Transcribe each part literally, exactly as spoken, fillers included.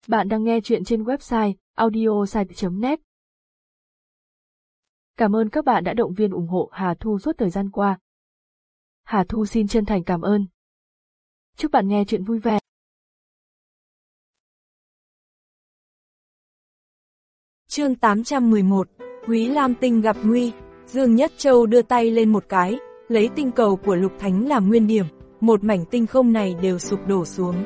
Bạn đang nghe chuyện trên website audiosite chấm net. Cảm ơn các bạn đã động viên ủng hộ Hà Thu suốt thời gian qua. Hà Thu xin chân thành cảm ơn. Chúc bạn nghe chuyện vui vẻ. Chương tám trăm mười một, Quý Lam Tinh gặp nguy. Dương Nhất Châu đưa tay lên một cái, lấy tinh cầu của Lục Thánh làm nguyên điểm, một mảnh tinh không này đều sụp đổ xuống.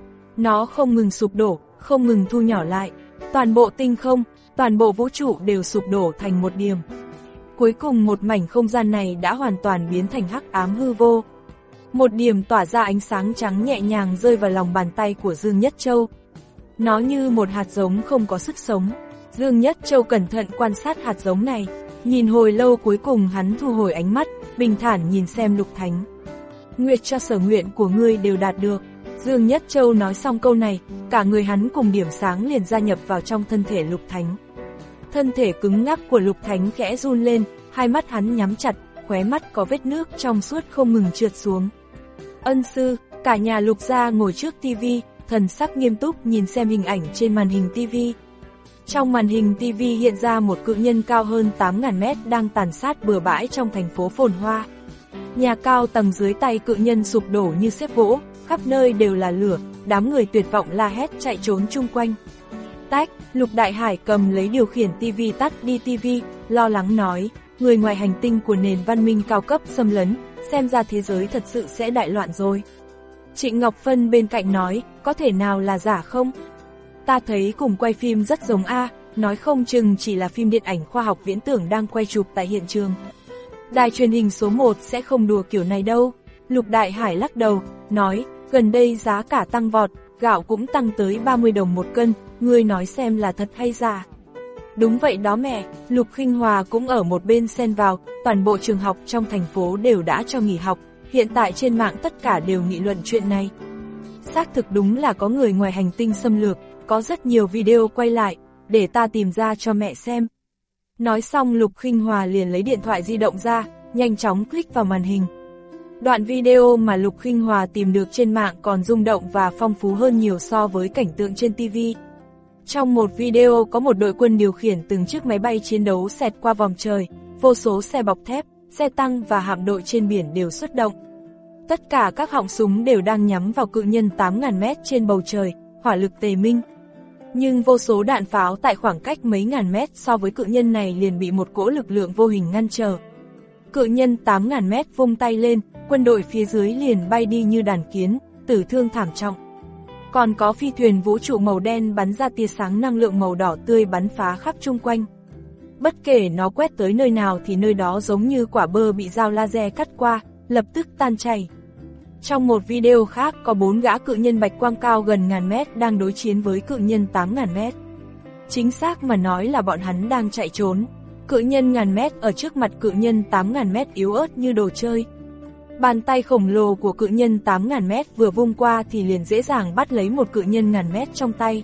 Nó không ngừng sụp đổ, không ngừng thu nhỏ lại, toàn bộ tinh không, toàn bộ vũ trụ đều sụp đổ thành một điểm. Cuối cùng một mảnh không gian này đã hoàn toàn biến thành hắc ám hư vô. Một điểm tỏa ra ánh sáng trắng nhẹ nhàng rơi vào lòng bàn tay của Dương Nhất Châu. Nó như một hạt giống không có sức sống. Dương Nhất Châu cẩn thận quan sát hạt giống này, nhìn hồi lâu cuối cùng hắn thu hồi ánh mắt, bình thản nhìn xem Lục Thánh. Nguyệt cho sở nguyện của ngươi đều đạt được. Dương Nhất Châu nói xong câu này, cả người hắn cùng điểm sáng liền gia nhập vào trong thân thể Lục Thánh. Thân thể cứng ngắc của Lục Thánh khẽ run lên, hai mắt hắn nhắm chặt, khóe mắt có vết nước trong suốt không ngừng trượt xuống. Ân sư, cả nhà Lục gia ngồi trước tivi, thần sắc nghiêm túc nhìn xem hình ảnh trên màn hình tivi. Trong màn hình tivi hiện ra một cự nhân cao hơn tám nghìn mét đang tàn sát bừa bãi trong thành phố phồn hoa. Nhà cao tầng dưới tay cự nhân sụp đổ như xếp gỗ, khắp nơi đều là lửa, đám người tuyệt vọng la hét chạy trốn chung quanh. Tách, Lục Đại Hải cầm lấy điều khiển tivi tắt đi tivi, lo lắng nói, người ngoài hành tinh của nền văn minh cao cấp xâm lấn, xem ra thế giới thật sự sẽ đại loạn rồi. Trịnh Ngọc Phân bên cạnh nói, có thể nào là giả không? Ta thấy cùng quay phim rất giống A, nói không chừng chỉ là phim điện ảnh khoa học viễn tưởng đang quay chụp tại hiện trường. Đài truyền hình số một sẽ không đùa kiểu này đâu. Lục Đại Hải lắc đầu, nói, gần đây giá cả tăng vọt, gạo cũng tăng tới ba mươi đồng một cân, ngươi nói xem là thật hay giả. Đúng vậy đó mẹ, Lục Khinh Hòa cũng ở một bên xen vào, toàn bộ trường học trong thành phố đều đã cho nghỉ học, hiện tại trên mạng tất cả đều nghị luận chuyện này. Xác thực đúng là có người ngoài hành tinh xâm lược, có rất nhiều video quay lại, để ta tìm ra cho mẹ xem. Nói xong Lục Khinh Hòa liền lấy điện thoại di động ra, nhanh chóng click vào màn hình. Đoạn video mà Lục Khinh Hòa tìm được trên mạng còn rung động và phong phú hơn nhiều so với cảnh tượng trên tivi. Trong một video có một đội quân điều khiển từng chiếc máy bay chiến đấu xẹt qua vòng trời, vô số xe bọc thép, xe tăng và hạm đội trên biển đều xuất động. Tất cả các họng súng đều đang nhắm vào cự nhân tám nghìn mét trên bầu trời, hỏa lực tề minh. Nhưng vô số đạn pháo tại khoảng cách mấy ngàn mét so với cự nhân này liền bị một cỗ lực lượng vô hình ngăn trở. Cự nhân tám nghìn mét vung tay lên, quân đội phía dưới liền bay đi như đàn kiến, tử thương thảm trọng. Còn có phi thuyền vũ trụ màu đen bắn ra tia sáng năng lượng màu đỏ tươi bắn phá khắp chung quanh. Bất kể nó quét tới nơi nào thì nơi đó giống như quả bơ bị dao laser cắt qua, lập tức tan chảy. Trong một video khác có bốn gã cự nhân bạch quang cao gần ngàn mét đang đối chiến với cự nhân tám nghìn mét. Chính xác mà nói là bọn hắn đang chạy trốn. Cự nhân ngàn mét ở trước mặt cự nhân tám nghìn mét yếu ớt như đồ chơi. Bàn tay khổng lồ của cự nhân tám nghìn mét vừa vung qua thì liền dễ dàng bắt lấy một cự nhân ngàn mét trong tay.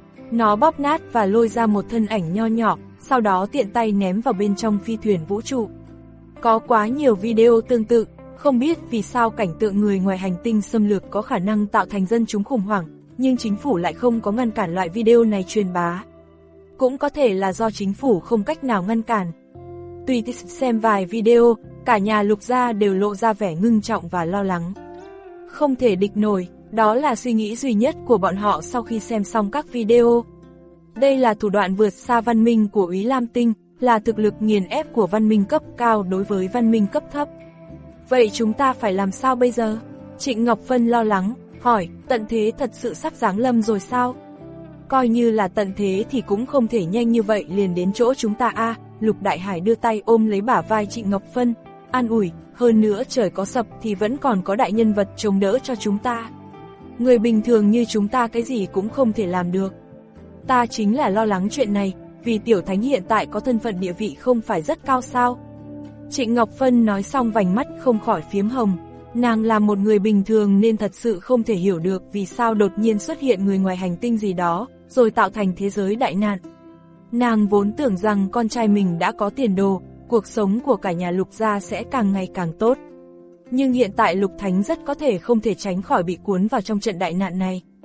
Nó bóp nát và lôi ra một thân ảnh nho nhỏ, sau đó tiện tay ném vào bên trong phi thuyền vũ trụ. Có quá nhiều video tương tự, không biết vì sao cảnh tượng người ngoài hành tinh xâm lược có khả năng tạo thành dân chúng khủng hoảng, nhưng chính phủ lại không có ngăn cản loại video này truyền bá. Cũng có thể là do chính phủ không cách nào ngăn cản. Tùy xem vài video, cả nhà Lục gia đều lộ ra vẻ ngưng trọng và lo lắng. Không thể địch nổi, đó là suy nghĩ duy nhất của bọn họ sau khi xem xong các video. Đây là thủ đoạn vượt xa văn minh của Úy Lam Tinh, là thực lực nghiền ép của văn minh cấp cao đối với văn minh cấp thấp. Vậy chúng ta phải làm sao bây giờ? Trịnh Ngọc Phân lo lắng, hỏi, tận thế thật sự sắp giáng lâm rồi sao? Coi như là tận thế thì cũng không thể nhanh như vậy liền đến chỗ chúng ta a. Lục Đại Hải đưa tay ôm lấy bả vai Trịnh Ngọc Phân, an ủi, hơn nữa trời có sập thì vẫn còn có đại nhân vật chống đỡ cho chúng ta. Người bình thường như chúng ta cái gì cũng không thể làm được. Ta chính là lo lắng chuyện này, vì Tiểu Thánh hiện tại có thân phận địa vị không phải rất cao sao. Trịnh Ngọc Phân nói xong vành mắt không khỏi phiếm hồng. Nàng là một người bình thường nên thật sự không thể hiểu được vì sao đột nhiên xuất hiện người ngoài hành tinh gì đó, rồi tạo thành thế giới đại nạn. Nàng vốn tưởng rằng con trai mình đã có tiền đồ, cuộc sống của cả nhà Lục gia sẽ càng ngày càng tốt. Nhưng hiện tại Lục Thánh rất có thể không thể tránh khỏi bị cuốn vào trong trận đại nạn này.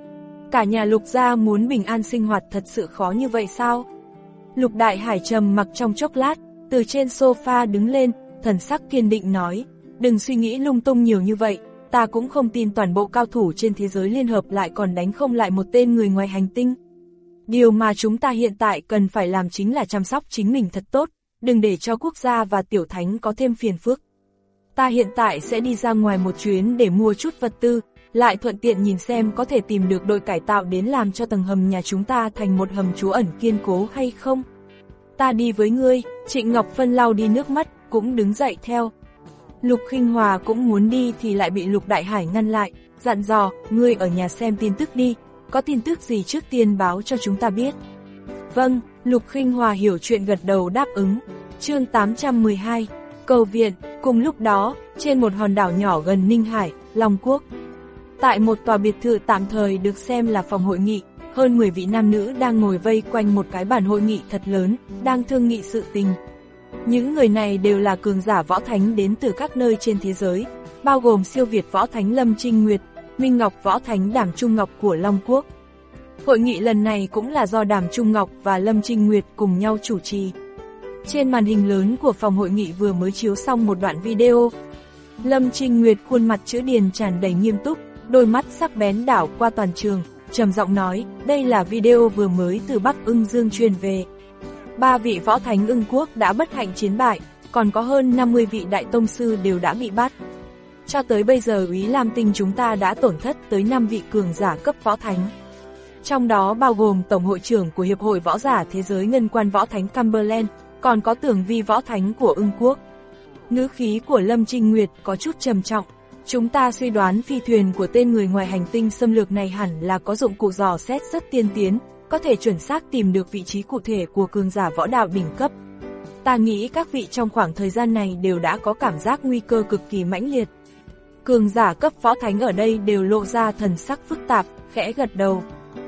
Cả nhà Lục gia muốn bình an sinh hoạt thật sự khó như vậy sao? Lục Đại Hải trầm mặc trong chốc lát, từ trên sofa đứng lên, thần sắc kiên định nói, đừng suy nghĩ lung tung nhiều như vậy, ta cũng không tin toàn bộ cao thủ trên thế giới liên hợp lại còn đánh không lại một tên người ngoài hành tinh. Điều mà chúng ta hiện tại cần phải làm chính là chăm sóc chính mình thật tốt, đừng để cho quốc gia và tiểu thánh có thêm phiền phức. Ta hiện tại sẽ đi ra ngoài một chuyến để mua chút vật tư, lại thuận tiện nhìn xem có thể tìm được đội cải tạo đến làm cho tầng hầm nhà chúng ta thành một hầm trú ẩn kiên cố hay không. Ta đi với ngươi. Trịnh Ngọc Phân lau đi nước mắt, cũng đứng dậy theo. Lục Khinh Hòa cũng muốn đi thì lại bị Lục Đại Hải ngăn lại, dặn dò, ngươi ở nhà xem tin tức đi, có tin tức gì trước tiên báo cho chúng ta biết. Vâng, Lục Khinh Hòa hiểu chuyện gật đầu đáp ứng. Chương tám trăm mười hai, cầu viện. Cùng lúc đó, trên một hòn đảo nhỏ gần Ninh Hải, Long Quốc, tại một tòa biệt thự tạm thời được xem là phòng hội nghị, hơn mười vị nam nữ đang ngồi vây quanh một cái bàn hội nghị thật lớn, đang thương nghị sự tình. Những người này đều là cường giả võ thánh đến từ các nơi trên thế giới, bao gồm siêu việt võ thánh Lâm Trinh Nguyệt, Minh Ngọc võ thánh Đàm Trung Ngọc của Long Quốc. Hội nghị lần này cũng là do Đàm Trung Ngọc và Lâm Trinh Nguyệt cùng nhau chủ trì. Trên màn hình lớn của phòng hội nghị vừa mới chiếu xong một đoạn video. Lâm Trinh Nguyệt khuôn mặt chữ điền tràn đầy nghiêm túc, đôi mắt sắc bén đảo qua toàn trường, trầm giọng nói, đây là video vừa mới từ Bắc Ưng Dương truyền về. Ba vị võ thánh Ưng Quốc đã bất hạnh chiến bại, còn có hơn năm mươi vị đại tông sư đều đã bị bắt. Cho tới bây giờ Úy Lam Tinh chúng ta đã tổn thất tới năm vị cường giả cấp võ thánh. Trong đó bao gồm Tổng hội trưởng của Hiệp hội Võ giả Thế giới Ngân Quan Võ Thánh Cumberland, còn có Tưởng Vi Võ Thánh của Ưng Quốc. Ngữ khí của Lâm Trinh Nguyệt có chút trầm trọng. Chúng ta suy đoán phi thuyền của tên người ngoài hành tinh xâm lược này hẳn là có dụng cụ dò xét rất tiên tiến, có thể chuẩn xác tìm được vị trí cụ thể của cường giả võ đạo đỉnh cấp. Ta nghĩ các vị trong khoảng thời gian này đều đã có cảm giác nguy cơ cực kỳ mãnh liệt. Cường giả cấp võ thánh ở đây đều lộ ra thần sắc phức tạp, khẽ gật đầu.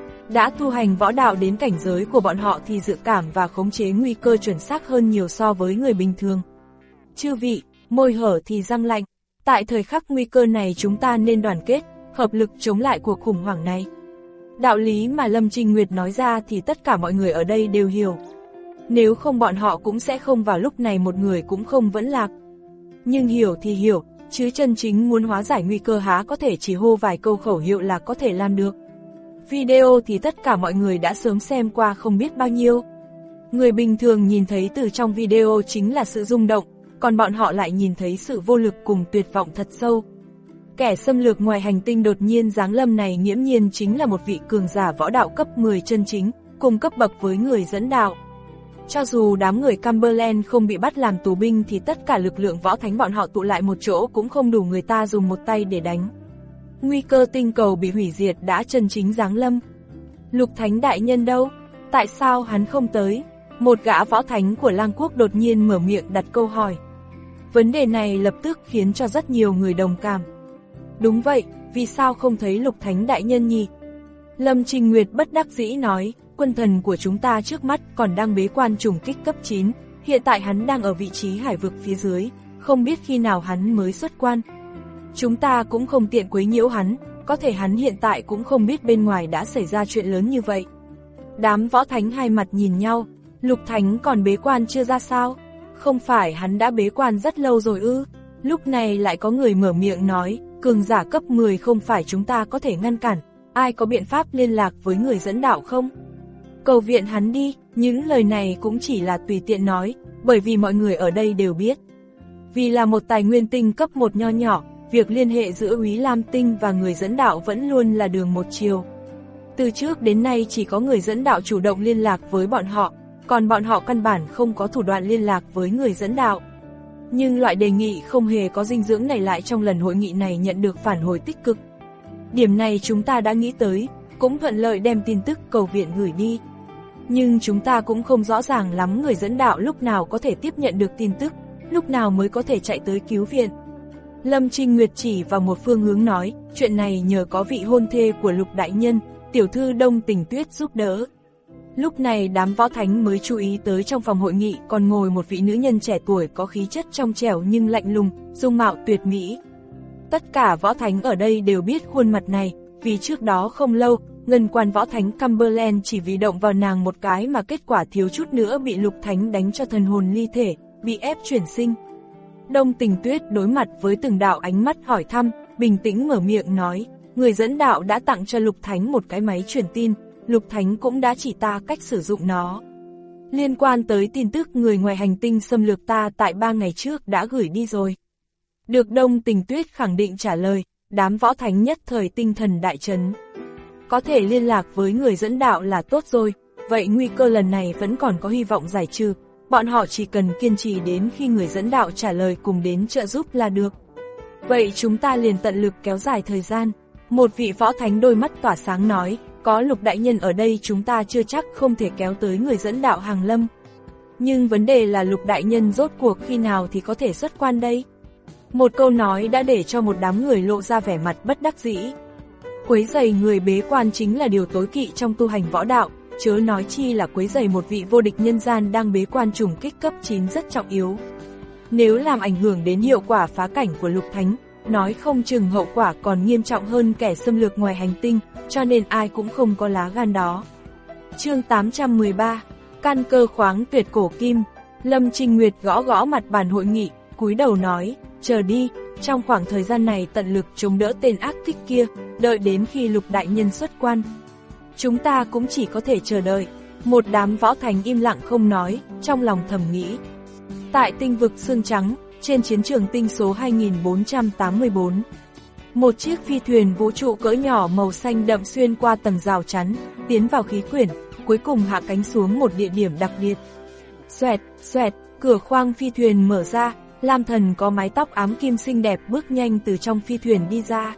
Đã tu hành võ đạo đến cảnh giới của bọn họ thì dự cảm và khống chế nguy cơ chuẩn xác hơn nhiều so với người bình thường. Chư vị, môi hở thì răng lạnh. Tại thời khắc nguy cơ này chúng ta nên đoàn kết, hợp lực chống lại cuộc khủng hoảng này. Đạo lý mà Lâm Trinh Nguyệt nói ra thì tất cả mọi người ở đây đều hiểu. Nếu không bọn họ cũng sẽ không vào lúc này một người cũng không vẫn lạc. Nhưng hiểu thì hiểu, chứ chân chính muốn hóa giải nguy cơ há có thể chỉ hô vài câu khẩu hiệu là có thể làm được. Video thì tất cả mọi người đã sớm xem qua không biết bao nhiêu. Người bình thường nhìn thấy từ trong video chính là sự rung động, còn bọn họ lại nhìn thấy sự vô lực cùng tuyệt vọng thật sâu. Kẻ xâm lược ngoài hành tinh đột nhiên giáng lâm này nghiễm nhiên chính là một vị cường giả võ đạo cấp mười chân chính, cùng cấp bậc với người dẫn đạo. Cho dù đám người Cumberland không bị bắt làm tù binh thì tất cả lực lượng võ thánh bọn họ tụ lại một chỗ cũng không đủ người ta dùng một tay để đánh. Nguy cơ tinh cầu bị hủy diệt đã chân chính giáng lâm. Lục Thánh đại nhân đâu? Tại sao hắn không tới? Một gã võ thánh của Lang Quốc đột nhiên mở miệng đặt câu hỏi. Vấn đề này lập tức khiến cho rất nhiều người đồng cảm. Đúng vậy, vì sao không thấy Lục Thánh đại nhân nhỉ? Lâm Trinh Nguyệt bất đắc dĩ nói, quân thần của chúng ta trước mắt còn đang bế quan trùng kích cấp chín, hiện tại hắn đang ở vị trí hải vực phía dưới, không biết khi nào hắn mới xuất quan. Chúng ta cũng không tiện quấy nhiễu hắn, có thể hắn hiện tại cũng không biết bên ngoài đã xảy ra chuyện lớn như vậy. Đám võ thánh hai mặt nhìn nhau, Lục Thánh còn bế quan chưa ra sao? Không phải hắn đã bế quan rất lâu rồi ư? Lúc này lại có người mở miệng nói, cường giả cấp mười không phải chúng ta có thể ngăn cản, ai có biện pháp liên lạc với người dẫn đạo không? Cầu viện hắn đi, những lời này cũng chỉ là tùy tiện nói, bởi vì mọi người ở đây đều biết. Vì là một tài nguyên tinh cấp một nho nhỏ, việc liên hệ giữa Úy Lam Tinh và người dẫn đạo vẫn luôn là đường một chiều. Từ trước đến nay chỉ có người dẫn đạo chủ động liên lạc với bọn họ, còn bọn họ căn bản không có thủ đoạn liên lạc với người dẫn đạo. Nhưng loại đề nghị không hề có dinh dưỡng này lại trong lần hội nghị này nhận được phản hồi tích cực. Điểm này chúng ta đã nghĩ tới, cũng thuận lợi đem tin tức cầu viện gửi đi. Nhưng chúng ta cũng không rõ ràng lắm người dẫn đạo lúc nào có thể tiếp nhận được tin tức, lúc nào mới có thể chạy tới cứu viện. Lâm Trinh Nguyệt chỉ vào một phương hướng nói, chuyện này nhờ có vị hôn thê của Lục đại nhân, tiểu thư Đông Tình Tuyết giúp đỡ. Lúc này đám võ thánh mới chú ý tới trong phòng hội nghị còn ngồi một vị nữ nhân trẻ tuổi có khí chất trong trẻo nhưng lạnh lùng, dung mạo tuyệt mỹ. Tất cả võ thánh ở đây đều biết khuôn mặt này, vì trước đó không lâu, ngân quan võ thánh Cumberland chỉ vì động vào nàng một cái mà kết quả thiếu chút nữa bị Lục Thánh đánh cho thần hồn ly thể, bị ép chuyển sinh. Đông Tình Tuyết đối mặt với từng đạo ánh mắt hỏi thăm, bình tĩnh mở miệng nói, người dẫn đạo đã tặng cho Lục Thánh một cái máy truyền tin, Lục Thánh cũng đã chỉ ta cách sử dụng nó. Liên quan tới tin tức người ngoài hành tinh xâm lược ta tại ba ngày trước đã gửi đi rồi. Được Đông Tình Tuyết khẳng định trả lời, đám võ thánh nhất thời tinh thần đại chấn. Có thể liên lạc với người dẫn đạo là tốt rồi, vậy nguy cơ lần này vẫn còn có hy vọng giải trừ, bọn họ chỉ cần kiên trì đến khi người dẫn đạo trả lời cùng đến trợ giúp là được. Vậy chúng ta liền tận lực kéo dài thời gian. Một vị võ thánh đôi mắt tỏa sáng nói, có Lục đại nhân ở đây chúng ta chưa chắc không thể kéo tới người dẫn đạo hàng lâm. Nhưng vấn đề là Lục đại nhân rốt cuộc khi nào thì có thể xuất quan đây? Một câu nói đã để cho một đám người lộ ra vẻ mặt bất đắc dĩ. Quấy rầy người bế quan chính là điều tối kỵ trong tu hành võ đạo, chớ nói chi là quấy rầy một vị vô địch nhân gian đang bế quan trùng kích cấp chín rất trọng yếu. Nếu làm ảnh hưởng đến hiệu quả phá cảnh của Lục Thánh, nói không chừng hậu quả còn nghiêm trọng hơn kẻ xâm lược ngoài hành tinh, cho nên ai cũng không có lá gan đó. Chương tám trăm mười ba, căn cơ khoáng tuyệt cổ kim. Lâm Trinh Nguyệt gõ gõ mặt bàn hội nghị, cúi đầu nói, chờ đi, trong khoảng thời gian này tận lực chống đỡ tên ác thích kia, đợi đến khi Lục đại nhân xuất quan. Chúng ta cũng chỉ có thể chờ đợi. Một đám võ thành im lặng không nói, trong lòng thầm nghĩ. Tại tinh vực xương trắng, trên chiến trường tinh số hai nghìn bốn trăm tám mươi tư, một chiếc phi thuyền vũ trụ cỡ nhỏ màu xanh đậm xuyên qua tầng rào chắn, tiến vào khí quyển, cuối cùng hạ cánh xuống một địa điểm đặc biệt. Xoẹt, xoẹt, cửa khoang phi thuyền mở ra, Lam Thần có mái tóc ám kim xinh đẹp bước nhanh từ trong phi thuyền đi ra.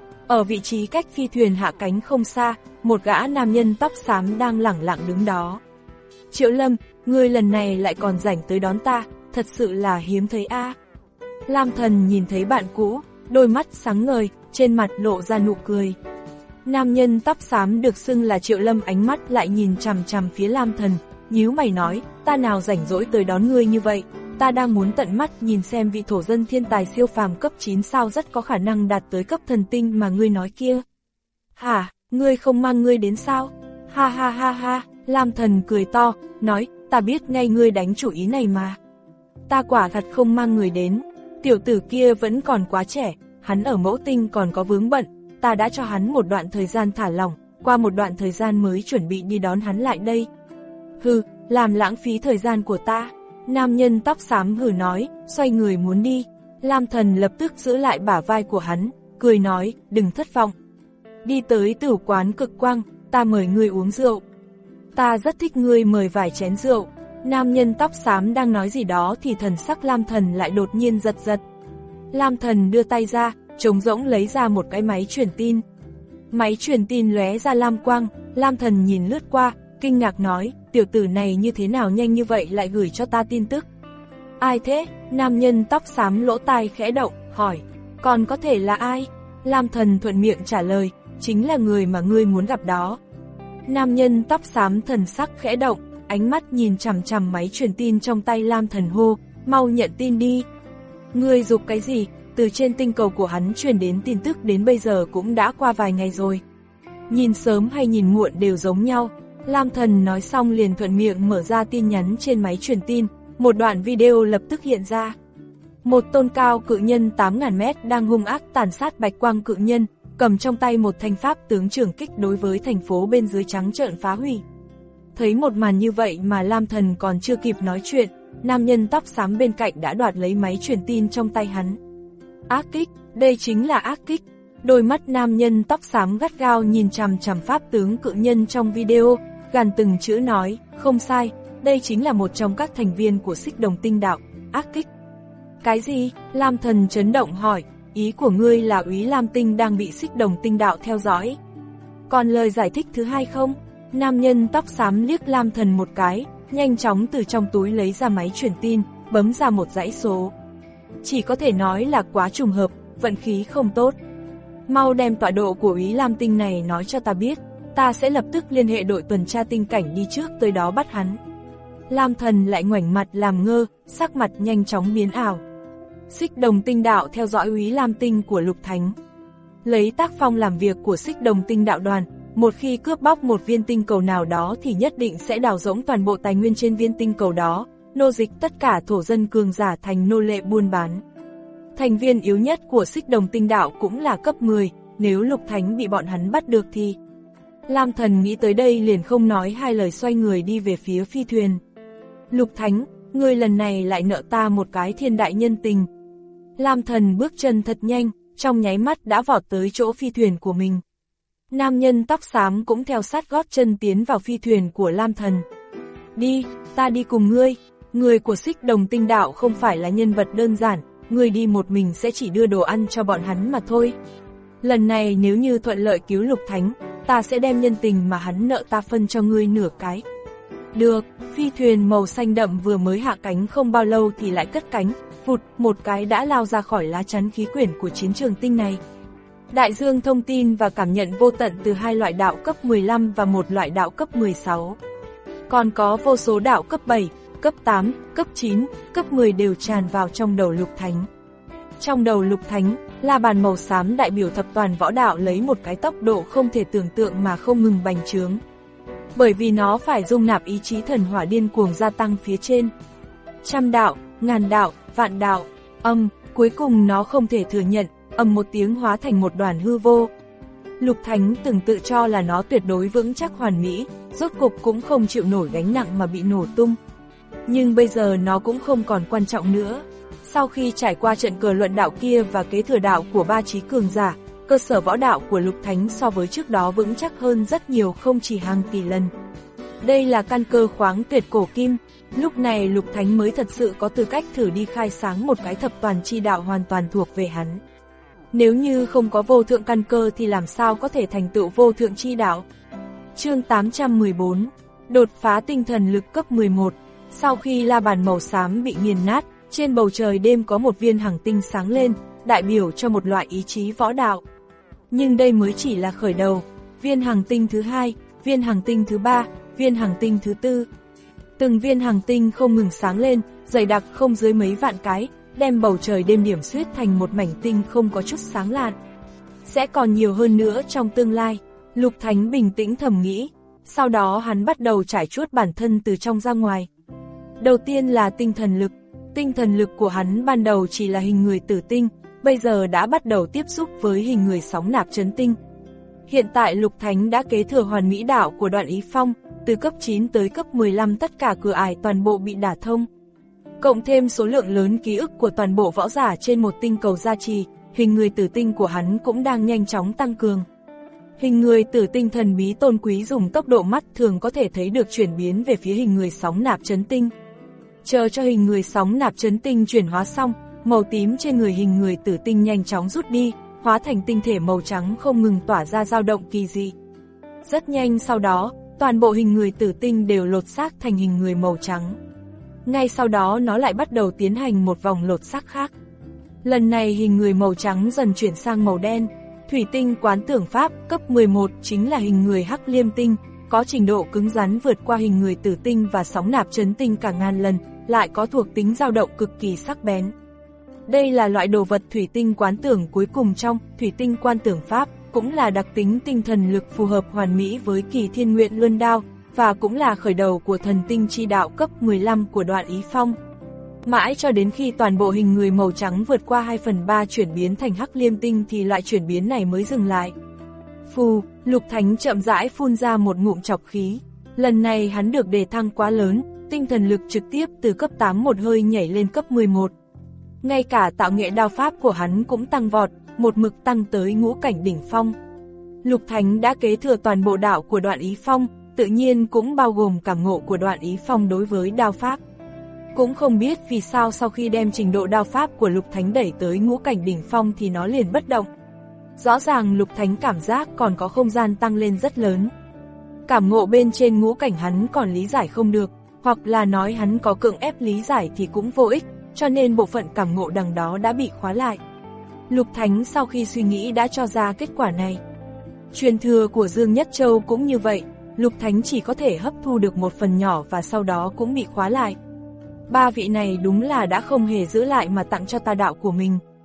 Ở vị trí cách phi thuyền hạ cánh không xa, một gã nam nhân tóc xám đang lẳng lặng đứng đó. Triệu Lâm, ngươi lần này lại còn rảnh tới đón ta, thật sự là hiếm thấy a. À. Lam Thần nhìn thấy bạn cũ, đôi mắt sáng ngời, trên mặt lộ ra nụ cười. Nam nhân tóc xám được xưng là Triệu Lâm ánh mắt lại nhìn chằm chằm phía Lam Thần, nhíu mày nói, ta nào rảnh rỗi tới đón ngươi như vậy, ta đang muốn tận mắt nhìn xem vị thổ dân thiên tài siêu phàm cấp chín sao rất có khả năng đạt tới cấp thần tinh mà ngươi nói kia. Hả, ngươi không mang ngươi đến sao? Ha ha ha ha, Lam Thần cười to, nói, ta biết ngay ngươi đánh chủ ý này mà. Ta quả thật không mang người đến, tiểu tử kia vẫn còn quá trẻ, hắn ở mẫu tinh còn có vướng bận, ta đã cho hắn một đoạn thời gian thả lỏng, qua một đoạn thời gian mới chuẩn bị đi đón hắn lại đây. Hừ, làm lãng phí thời gian của ta. Nam nhân tóc xám hừ nói, xoay người muốn đi. Lam Thần lập tức giữ lại bả vai của hắn, cười nói, đừng thất vọng. Đi tới tửu quán Cực Quang, ta mời ngươi uống rượu. Ta rất thích ngươi mời vài chén rượu. Nam nhân tóc xám đang nói gì đó thì thần sắc Lam Thần lại đột nhiên giật giật. Lam Thần đưa tay ra, trống rỗng lấy ra một cái máy truyền tin. Máy truyền tin lóe ra lam quang, Lam Thần nhìn lướt qua, kinh ngạc nói, tiểu tử này như thế nào nhanh như vậy lại gửi cho ta tin tức. Ai thế? Nam nhân tóc xám lỗ tai khẽ động, hỏi, còn có thể là ai? Lam Thần thuận miệng trả lời, chính là người mà ngươi muốn gặp đó. Nam nhân tóc xám thần sắc khẽ động, ánh mắt nhìn chằm chằm máy truyền tin trong tay Lam Thần hô, mau nhận tin đi. Ngươi giục cái gì? Từ trên tinh cầu của hắn truyền đến tin tức đến bây giờ cũng đã qua vài ngày rồi. Nhìn sớm hay nhìn muộn đều giống nhau. Lam Thần nói xong liền thuận miệng mở ra tin nhắn trên máy truyền tin, một đoạn video lập tức hiện ra. Một tôn cao cự nhân tám nghìn mét đang hung ác tàn sát bạch quang cự nhân, cầm trong tay một thanh pháp tướng trường kích đối với thành phố bên dưới trắng trợn phá hủy. Thấy một màn như vậy mà Lam Thần còn chưa kịp nói chuyện, nam nhân tóc xám bên cạnh đã đoạt lấy máy truyền tin trong tay hắn. Ác kích, đây chính là ác kích. Đôi mắt nam nhân tóc xám gắt gao nhìn chằm chằm pháp tướng cự nhân trong video, gàn từng chữ nói, không sai, đây chính là một trong các thành viên của Xích Đồng Tinh Đạo, ác kích. Cái gì? Lam Thần chấn động hỏi, ý của ngươi là Úy Lam Tinh đang bị Xích Đồng Tinh Đạo theo dõi. Còn lời giải thích thứ hai không? Nam nhân tóc xám liếc Lam Thần một cái, nhanh chóng từ trong túi lấy ra máy truyền tin, bấm ra một dãy số. Chỉ có thể nói là quá trùng hợp, vận khí không tốt. Mau đem tọa độ của Úy Lam Tinh này nói cho ta biết, ta sẽ lập tức liên hệ đội tuần tra tinh cảnh đi trước tới đó bắt hắn. Lam Thần lại ngoảnh mặt làm ngơ, sắc mặt nhanh chóng biến ảo. Xích Đồng Tinh Đạo theo dõi Úy Lam Tinh của Lục Thánh. Lấy tác phong làm việc của Xích Đồng Tinh Đạo đoàn, một khi cướp bóc một viên tinh cầu nào đó thì nhất định sẽ đào rỗng toàn bộ tài nguyên trên viên tinh cầu đó, nô dịch tất cả thổ dân cường giả thành nô lệ buôn bán. Thành viên yếu nhất của Xích Đồng Tinh Đạo cũng là cấp mười, nếu Lục Thánh bị bọn hắn bắt được thì... Lam Thần nghĩ tới đây liền không nói hai lời xoay người đi về phía phi thuyền. Lục Thánh, ngươi lần này lại nợ ta một cái thiên đại nhân tình. Lam Thần bước chân thật nhanh, trong nháy mắt đã vọt tới chỗ phi thuyền của mình. Nam nhân tóc xám cũng theo sát gót chân tiến vào phi thuyền của Lam Thần. Đi, ta đi cùng ngươi, người của Xích Đồng Tinh Đạo không phải là nhân vật đơn giản, ngươi đi một mình sẽ chỉ đưa đồ ăn cho bọn hắn mà thôi. Lần này nếu như thuận lợi cứu Lục Thánh, ta sẽ đem nhân tình mà hắn nợ ta phân cho ngươi nửa cái. Được, phi thuyền màu xanh đậm vừa mới hạ cánh không bao lâu thì lại cất cánh, vụt một cái đã lao ra khỏi lá chắn khí quyển của chiến trường tinh này. Đại dương thông tin và cảm nhận vô tận từ hai loại đạo cấp mười lăm và một loại đạo cấp mười sáu. Còn có vô số đạo cấp bảy, cấp tám, cấp chín, cấp mười đều tràn vào trong đầu Lục Thánh. Trong đầu Lục Thánh, la bàn màu xám đại biểu thập toàn võ đạo lấy một cái tốc độ không thể tưởng tượng mà không ngừng bành trướng. Bởi vì nó phải dung nạp ý chí thần hỏa điên cuồng gia tăng phía trên. Trăm đạo, ngàn đạo, vạn đạo, âm, cuối cùng nó không thể thừa nhận, ầm một tiếng hóa thành một đoàn hư vô. Lục Thánh từng tự cho là nó tuyệt đối vững chắc hoàn mỹ, rốt cục cũng không chịu nổi gánh nặng mà bị nổ tung. Nhưng bây giờ nó cũng không còn quan trọng nữa. Sau khi trải qua trận cờ luận đạo kia và kế thừa đạo của ba trí cường giả, cơ sở võ đạo của Lục Thánh so với trước đó vững chắc hơn rất nhiều, không chỉ hàng tỷ lần. Đây là căn cơ khoáng tuyệt cổ kim, lúc này Lục Thánh mới thật sự có tư cách thử đi khai sáng một cái thập toàn chi đạo hoàn toàn thuộc về hắn. Nếu như không có vô thượng căn cơ thì làm sao có thể thành tựu vô thượng chi đạo. Chương tám trăm mười bốn, đột phá tinh thần lực cấp mười một. Sau khi la bàn màu xám bị nghiền nát, trên bầu trời đêm có một viên hằng tinh sáng lên, đại biểu cho một loại ý chí võ đạo. Nhưng đây mới chỉ là khởi đầu, viên hằng tinh thứ hai, viên hằng tinh thứ ba, viên hằng tinh thứ tư. Từng viên hằng tinh không ngừng sáng lên, dày đặc không dưới mấy vạn cái, đem bầu trời đêm điểm xuyết thành một mảnh tinh không có chút sáng lạn. Sẽ còn nhiều hơn nữa trong tương lai, Lục Thánh bình tĩnh thầm nghĩ, sau đó hắn bắt đầu trải chuốt bản thân từ trong ra ngoài. Đầu tiên là tinh thần lực, tinh thần lực của hắn ban đầu chỉ là hình người tử tinh, bây giờ đã bắt đầu tiếp xúc với hình người sóng nạp chấn tinh. Hiện tại Lục Thánh đã kế thừa hoàn mỹ đạo của Đoạn Ý Phong, từ cấp chín tới cấp mười lăm tất cả cửa ải toàn bộ bị đả thông. Cộng thêm số lượng lớn ký ức của toàn bộ võ giả trên một tinh cầu gia trì, hình người tử tinh của hắn cũng đang nhanh chóng tăng cường. Hình người tử tinh thần bí tôn quý dùng tốc độ mắt thường có thể thấy được chuyển biến về phía hình người sóng nạp chấn tinh. Chờ cho hình người sóng nạp chấn tinh chuyển hóa xong, màu tím trên người hình người tử tinh nhanh chóng rút đi, hóa thành tinh thể màu trắng không ngừng tỏa ra dao động kỳ dị. Rất nhanh sau đó, toàn bộ hình người tử tinh đều lột xác thành hình người màu trắng. Ngay sau đó nó lại bắt đầu tiến hành một vòng lột xác khác. Lần này hình người màu trắng dần chuyển sang màu đen. Thủy tinh quán tưởng pháp cấp mười một chính là hình người hắc liêm tinh, có trình độ cứng rắn vượt qua hình người tử tinh và sóng nạp chấn tinh cả ngàn lần, lại có thuộc tính dao động cực kỳ sắc bén. Đây là loại đồ vật thủy tinh quán tưởng cuối cùng trong thủy tinh quan tưởng pháp, cũng là đặc tính tinh thần lực phù hợp hoàn mỹ với Kỳ Thiên Nguyện Luân Đao, và cũng là khởi đầu của thần tinh chi đạo cấp mười lăm của Đoạn Ý Phong. Mãi cho đến khi toàn bộ hình người màu trắng vượt qua hai phần ba chuyển biến thành hắc liêm tinh thì loại chuyển biến này mới dừng lại. Phù, Lục Thánh chậm rãi phun ra một ngụm chọc khí. Lần này hắn được đề thăng quá lớn, tinh thần lực trực tiếp từ cấp tám một hơi nhảy lên cấp mười một. Ngay cả tạo nghệ đao pháp của hắn cũng tăng vọt, một mực tăng tới ngũ cảnh đỉnh phong. Lục Thánh đã kế thừa toàn bộ đạo của Đoạn Ý Phong, tự nhiên cũng bao gồm cảm ngộ của Đoạn Ý Phong đối với đao pháp. Cũng không biết vì sao sau khi đem trình độ đao pháp của Lục Thánh đẩy tới ngũ cảnh đỉnh phong thì nó liền bất động. Rõ ràng Lục Thánh cảm giác còn có không gian tăng lên rất lớn. Cảm ngộ bên trên ngũ cảnh hắn còn lý giải không được, hoặc là nói hắn có cưỡng ép lý giải thì cũng vô ích, cho nên bộ phận cảm ngộ đằng đó đã bị khóa lại. Lục Thánh sau khi suy nghĩ đã cho ra kết quả này. Truyền thừa của Dương Nhất Châu cũng như vậy, Lục Thánh chỉ có thể hấp thu được một phần nhỏ và sau đó cũng bị khóa lại. Ba vị này đúng là đã không hề giữ lại mà tặng cho ta đạo của mình.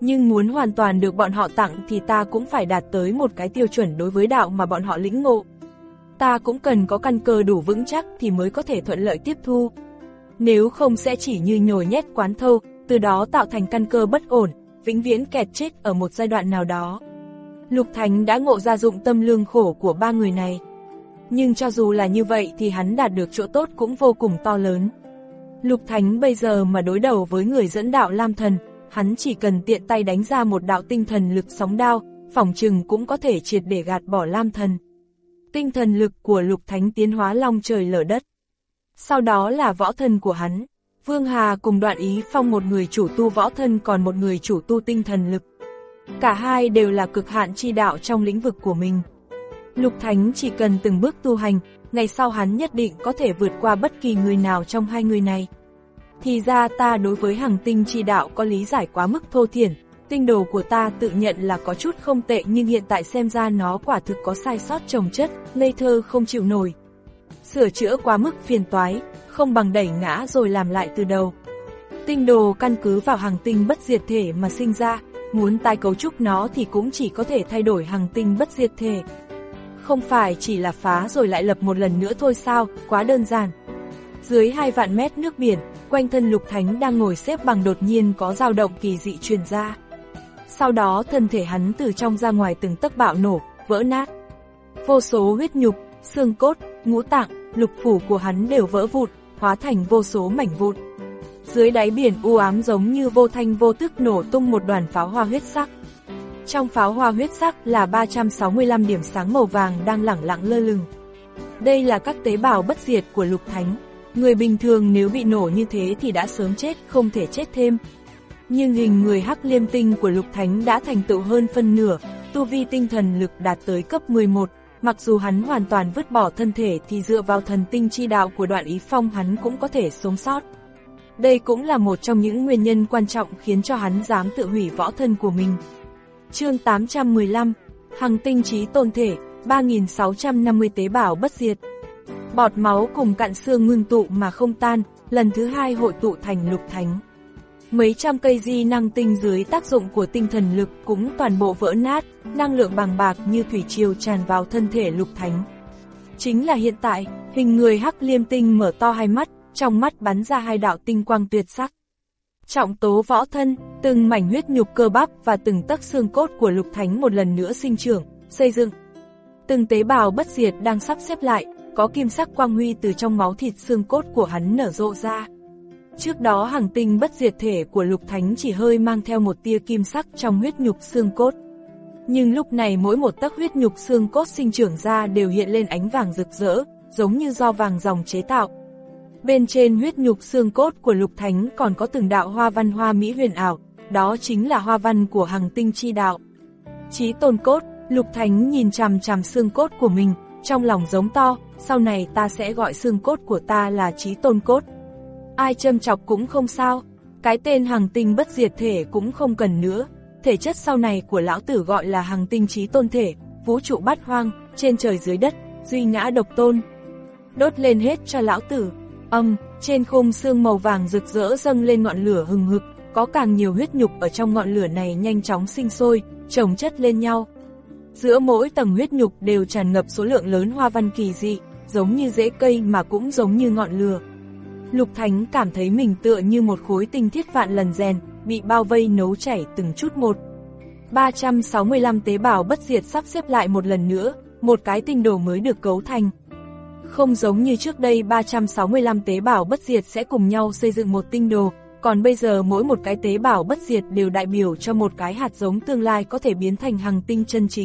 Nhưng muốn hoàn toàn được bọn họ tặng thì ta cũng phải đạt tới một cái tiêu chuẩn đối với đạo mà bọn họ lĩnh ngộ. Ta cũng cần có căn cơ đủ vững chắc thì mới có thể thuận lợi tiếp thu. Nếu không sẽ chỉ như nhồi nhét quán thâu, từ đó tạo thành căn cơ bất ổn, vĩnh viễn kẹt chết ở một giai đoạn nào đó. Lục Thánh đã ngộ ra dụng tâm lương khổ của ba người này. Nhưng cho dù là như vậy thì hắn đạt được chỗ tốt cũng vô cùng to lớn. Lục Thánh bây giờ mà đối đầu với người dẫn đạo Lam Thần, hắn chỉ cần tiện tay đánh ra một đạo tinh thần lực sóng đao, phỏng chừng cũng có thể triệt để gạt bỏ Lam Thần. Tinh thần lực của Lục Thánh tiến hóa long trời lở đất. Sau đó là võ thân của hắn. Vương Hà cùng Đoạn Ý Phong một người chủ tu võ thân còn một người chủ tu tinh thần lực. Cả hai đều là cực hạn chi đạo trong lĩnh vực của mình. Lục Thánh chỉ cần từng bước tu hành, ngày sau hắn nhất định có thể vượt qua bất kỳ người nào trong hai người này. Thì ra ta đối với hằng tinh chi đạo có lý giải quá mức thô thiển, tinh đồ của ta tự nhận là có chút không tệ nhưng hiện tại xem ra nó quả thực có sai sót chồng chất, ngây thơ không chịu nổi. Sửa chữa quá mức phiền toái, không bằng đẩy ngã rồi làm lại từ đầu. Tinh đồ căn cứ vào hằng tinh bất diệt thể mà sinh ra, muốn tái cấu trúc nó thì cũng chỉ có thể thay đổi hằng tinh bất diệt thể. Không phải chỉ là phá rồi lại lập một lần nữa thôi sao, quá đơn giản. Dưới hai vạn mét nước biển, quanh thân Lục Thánh đang ngồi xếp bằng đột nhiên có dao động kỳ dị truyền ra. Sau đó thân thể hắn từ trong ra ngoài từng tấc bạo nổ, vỡ nát. Vô số huyết nhục, xương cốt, ngũ tạng, lục phủ của hắn đều vỡ vụn, hóa thành vô số mảnh vụn. Dưới đáy biển u ám giống như vô thanh vô tức nổ tung một đoàn pháo hoa huyết sắc. Trong pháo hoa huyết sắc là ba trăm sáu mươi lăm điểm sáng màu vàng đang lẳng lặng lơ lửng. Đây là các tế bào bất diệt của Lục Thánh. Người bình thường nếu bị nổ như thế thì đã sớm chết, không thể chết thêm. Nhưng hình người Hắc Liêm Tinh của Lục Thánh đã thành tựu hơn phân nửa, tu vi tinh thần lực đạt tới cấp mười một. Mặc dù hắn hoàn toàn vứt bỏ thân thể thì dựa vào thần tinh chi đạo của Đoạn Ý Phong hắn cũng có thể sống sót. Đây cũng là một trong những nguyên nhân quan trọng khiến cho hắn dám tự hủy võ thân của mình. Chương tám trăm mười lăm, Hằng tinh trí tôn thể, ba nghìn sáu trăm năm mươi tế bào bất diệt. Bọt máu cùng cặn xương ngưng tụ mà không tan, lần thứ hai hội tụ thành Lục Thánh. Mấy trăm cây di năng tinh dưới tác dụng của tinh thần lực cũng toàn bộ vỡ nát, năng lượng bằng bạc như thủy triều tràn vào thân thể Lục Thánh. Chính là hiện tại, hình người Hắc Liêm Tinh mở to hai mắt, trong mắt bắn ra hai đạo tinh quang tuyệt sắc. Trọng tố võ thân, từng mảnh huyết nhục cơ bắp và từng tấc xương cốt của Lục Thánh một lần nữa sinh trưởng, xây dựng. Từng tế bào bất diệt đang sắp xếp lại, có kim sắc quang huy từ trong máu thịt xương cốt của hắn nở rộ ra. Trước đó hằng tinh bất diệt thể của Lục Thánh chỉ hơi mang theo một tia kim sắc trong huyết nhục xương cốt. Nhưng lúc này mỗi một tấc huyết nhục xương cốt sinh trưởng ra đều hiện lên ánh vàng rực rỡ, giống như do vàng ròng chế tạo. Bên trên huyết nhục xương cốt của Lục Thánh còn có từng đạo hoa văn hoa mỹ huyền ảo, đó chính là hoa văn của hằng tinh chi đạo. Chí tôn cốt, Lục Thánh nhìn chằm chằm xương cốt của mình, trong lòng giống to, sau này ta sẽ gọi xương cốt của ta là chí tôn cốt. Ai châm chọc cũng không sao, cái tên hằng tinh bất diệt thể cũng không cần nữa, thể chất sau này của lão tử gọi là hằng tinh chí tôn thể, vũ trụ bát hoang, trên trời dưới đất, duy ngã độc tôn. Đốt lên hết cho lão tử. Âm, trên khung xương màu vàng rực rỡ dâng lên ngọn lửa hừng hực, có càng nhiều huyết nhục ở trong ngọn lửa này nhanh chóng sinh sôi, chồng chất lên nhau. Giữa mỗi tầng huyết nhục đều tràn ngập số lượng lớn hoa văn kỳ dị, giống như rễ cây mà cũng giống như ngọn lửa. Lục Thánh cảm thấy mình tựa như một khối tinh thiết vạn lần rèn, bị bao vây nấu chảy từng chút một. ba trăm sáu mươi lăm tế bào bất diệt sắp xếp lại một lần nữa, một cái tinh đồ mới được cấu thành. Không giống như trước đây ba trăm sáu mươi lăm tế bào bất diệt sẽ cùng nhau xây dựng một tinh đồ, còn bây giờ mỗi một cái tế bào bất diệt đều đại biểu cho một cái hạt giống tương lai có thể biến thành hằng tinh chân chính.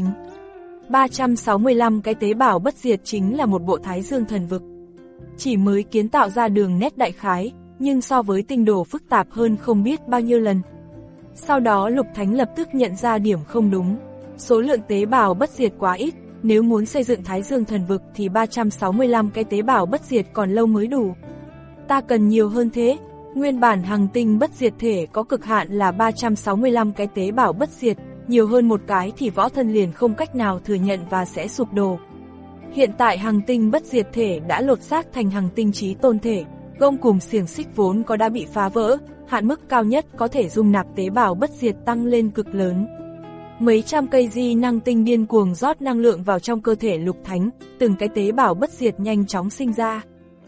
ba trăm sáu mươi lăm cái tế bào bất diệt chính là một bộ Thái Dương thần vực. Chỉ mới kiến tạo ra đường nét đại khái, nhưng so với tinh đồ phức tạp hơn không biết bao nhiêu lần. Sau đó Lục Thánh lập tức nhận ra điểm không đúng, số lượng tế bào bất diệt quá ít. Nếu muốn xây dựng Thái Dương thần vực thì ba trăm sáu mươi lăm cái tế bào bất diệt còn lâu mới đủ. Ta cần nhiều hơn thế. Nguyên bản hằng tinh bất diệt thể có cực hạn là ba trăm sáu mươi lăm cái tế bào bất diệt, nhiều hơn một cái thì võ thân liền không cách nào thừa nhận và sẽ sụp đổ. Hiện tại hằng tinh bất diệt thể đã lột xác thành hằng tinh trí tôn thể, gông cùm xiềng xích vốn có đã bị phá vỡ, hạn mức cao nhất có thể dung nạp tế bào bất diệt tăng lên cực lớn. Mấy trăm cây di năng tinh điên cuồng rót năng lượng vào trong cơ thể Lục Thánh, từng cái tế bào bất diệt nhanh chóng sinh ra.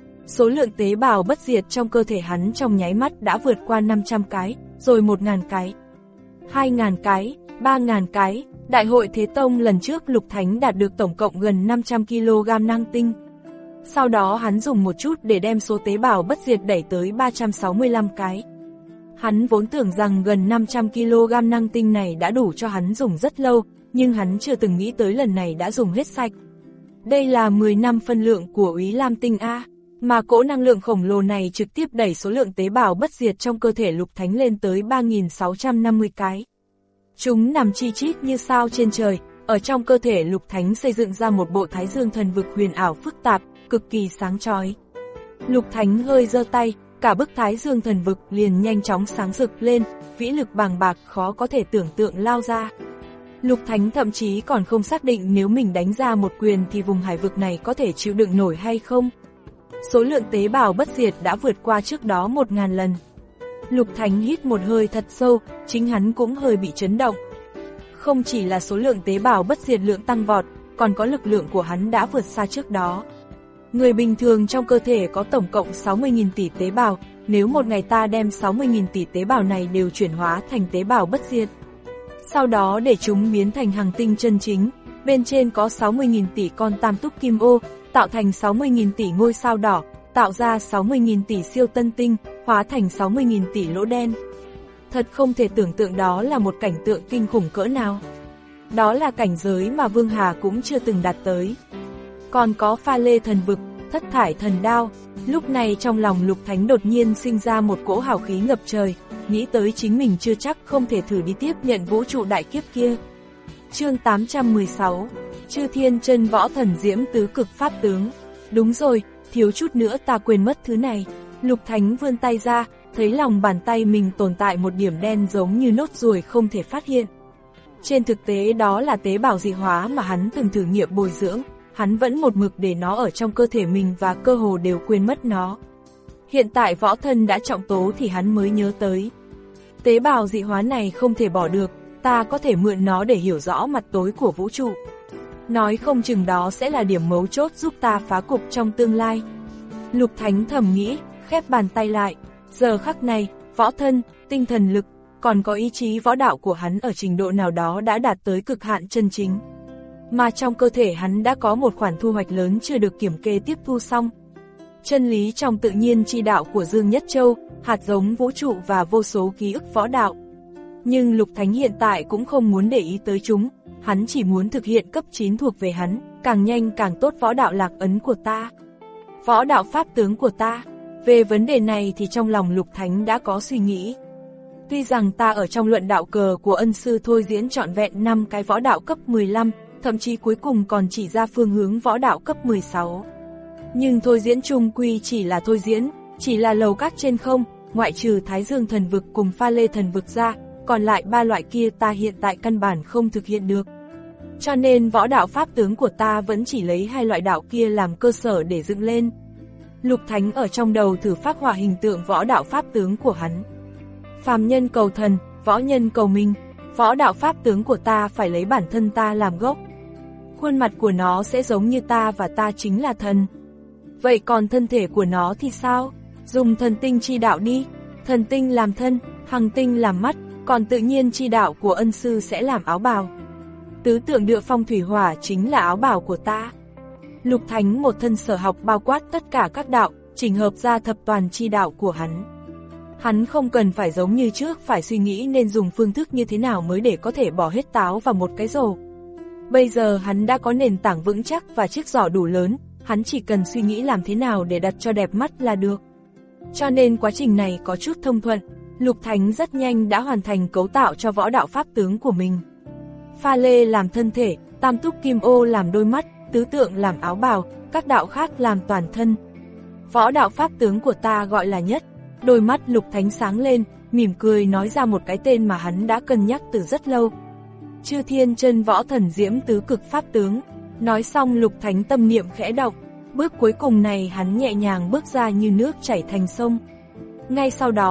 Số lượng tế bào bất diệt trong cơ thể hắn trong nháy mắt đã vượt qua năm trăm cái, rồi một nghìn cái, hai nghìn cái, ba nghìn cái. Đại hội Thế Tông lần trước Lục Thánh đạt được tổng cộng gần năm trăm ki lô gam năng tinh. Sau đó hắn dùng một chút để đem số tế bào bất diệt đẩy tới ba trăm sáu mươi lăm cái. Hắn vốn tưởng rằng gần năm trăm ki lô gam năng tinh này đã đủ cho hắn dùng rất lâu, nhưng hắn chưa từng nghĩ tới lần này đã dùng hết sạch. Đây là mười năm phân lượng của Úy Lam tinh A, mà cỗ năng lượng khổng lồ này trực tiếp đẩy số lượng tế bào bất diệt trong cơ thể Lục Thánh lên tới ba nghìn sáu trăm năm mươi cái. Chúng nằm chi chít như sao trên trời, ở trong cơ thể Lục Thánh xây dựng ra một bộ Thái Dương thần vực huyền ảo phức tạp, cực kỳ sáng chói. Lục Thánh hơi giơ tay, cả bức Thái Dương thần vực liền nhanh chóng sáng rực lên, vĩ lực bàng bạc khó có thể tưởng tượng lao ra. Lục Thánh thậm chí còn không xác định nếu mình đánh ra một quyền thì vùng hải vực này có thể chịu đựng nổi hay không. Số lượng tế bào bất diệt đã vượt qua trước đó một nghìn lần. Lục Thánh hít một hơi thật sâu, chính hắn cũng hơi bị chấn động. Không chỉ là số lượng tế bào bất diệt lượng tăng vọt, còn có lực lượng của hắn đã vượt xa trước đó. Người bình thường trong cơ thể có tổng cộng sáu mươi nghìn tỷ tế bào, nếu một ngày ta đem sáu mươi nghìn tỷ tế bào này đều chuyển hóa thành tế bào bất diệt. Sau đó để chúng biến thành hành tinh chân chính, bên trên có sáu mươi nghìn tỷ con tam túc kim ô, tạo thành sáu mươi nghìn tỷ ngôi sao đỏ, tạo ra sáu mươi nghìn tỷ siêu tân tinh, hóa thành sáu mươi nghìn tỷ lỗ đen. Thật không thể tưởng tượng đó là một cảnh tượng kinh khủng cỡ nào. Đó là cảnh giới mà Vương Hà cũng chưa từng đạt tới. Còn có pha lê thần vực, thất thải thần đao. Lúc này trong lòng Lục Thánh đột nhiên sinh ra một cỗ hào khí ngập trời, nghĩ tới chính mình chưa chắc không thể thử đi tiếp nhận vũ trụ đại kiếp kia. Chương tám trăm mười sáu, Chư Thiên Chân Võ Thần Diễm Tứ Cực Pháp Tướng. Đúng rồi, thiếu chút nữa ta quên mất thứ này. Lục Thánh vươn tay ra, thấy lòng bàn tay mình tồn tại một điểm đen giống như nốt ruồi không thể phát hiện. Trên thực tế đó là tế bào dị hóa mà hắn từng thử nghiệm bồi dưỡng, hắn vẫn một mực để nó ở trong cơ thể mình và cơ hồ đều quên mất nó. Hiện tại võ thân đã trọng tố thì hắn mới nhớ tới. Tế bào dị hóa này không thể bỏ được, ta có thể mượn nó để hiểu rõ mặt tối của vũ trụ. Nói không chừng đó sẽ là điểm mấu chốt giúp ta phá cục trong tương lai. Lục Thánh thầm nghĩ, khép bàn tay lại. Giờ khắc này, võ thân, tinh thần lực, còn có ý chí võ đạo của hắn ở trình độ nào đó đã đạt tới cực hạn chân chính. Mà trong cơ thể hắn đã có một khoản thu hoạch lớn chưa được kiểm kê tiếp thu xong. Chân lý trong tự nhiên chi đạo của Dương Nhất Châu, hạt giống vũ trụ và vô số ký ức võ đạo. Nhưng Lục Thánh hiện tại cũng không muốn để ý tới chúng, hắn chỉ muốn thực hiện cấp chín thuộc về hắn, càng nhanh càng tốt võ đạo lạc ấn của ta. Võ đạo pháp tướng của ta. Về vấn đề này thì trong lòng Lục Thánh đã có suy nghĩ. Tuy rằng ta ở trong luận đạo cờ của ân sư thôi diễn trọn vẹn năm cái võ đạo cấp mười lăm, thậm chí cuối cùng còn chỉ ra phương hướng võ đạo cấp mười sáu. Nhưng thôi diễn chung quy chỉ là thôi diễn, chỉ là lầu các trên không, ngoại trừ Thái Dương thần vực cùng pha lê thần vực ra, còn lại ba loại kia ta hiện tại căn bản không thực hiện được. Cho nên võ đạo pháp tướng của ta vẫn chỉ lấy hai loại đạo kia làm cơ sở để dựng lên. Lục Thánh ở trong đầu thử phác họa hình tượng võ đạo pháp tướng của hắn. Phàm nhân cầu thần, võ nhân cầu minh, võ đạo pháp tướng của ta phải lấy bản thân ta làm gốc. Khuôn mặt của nó sẽ giống như ta và ta chính là thần. Vậy còn thân thể của nó thì sao? Dùng thần tinh chi đạo đi, thần tinh làm thân, hằng tinh làm mắt, còn tự nhiên chi đạo của ân sư sẽ làm áo bào. Tứ tượng địa phong thủy hỏa chính là áo bào của ta. Lục Thánh một thân sở học bao quát tất cả các đạo, chỉnh hợp ra thập toàn chi đạo của hắn. Hắn không cần phải giống như trước phải suy nghĩ nên dùng phương thức như thế nào mới để có thể bỏ hết táo vào một cái rổ. Bây giờ hắn đã có nền tảng vững chắc và chiếc giỏ đủ lớn, hắn chỉ cần suy nghĩ làm thế nào để đặt cho đẹp mắt là được. Cho nên quá trình này có chút thông thuận, Lục Thánh rất nhanh đã hoàn thành cấu tạo cho võ đạo pháp tướng của mình. Pha lê làm thân thể, tam túc kim ô làm đôi mắt, tứ tượng làm áo bào, các đạo khác làm toàn thân. Võ đạo pháp tướng của ta gọi là nhất. Đôi mắt Lục Thánh sáng lên, mỉm cười nói ra một cái tên mà hắn đã cân nhắc từ rất lâu. Chư Thiên Chân Võ Thần Diễm Tứ Cực Pháp Tướng. Nói xong Lục Thánh tâm niệm khẽ động, bước cuối cùng này hắn nhẹ nhàng bước ra như nước chảy thành sông. Ngay sau đó,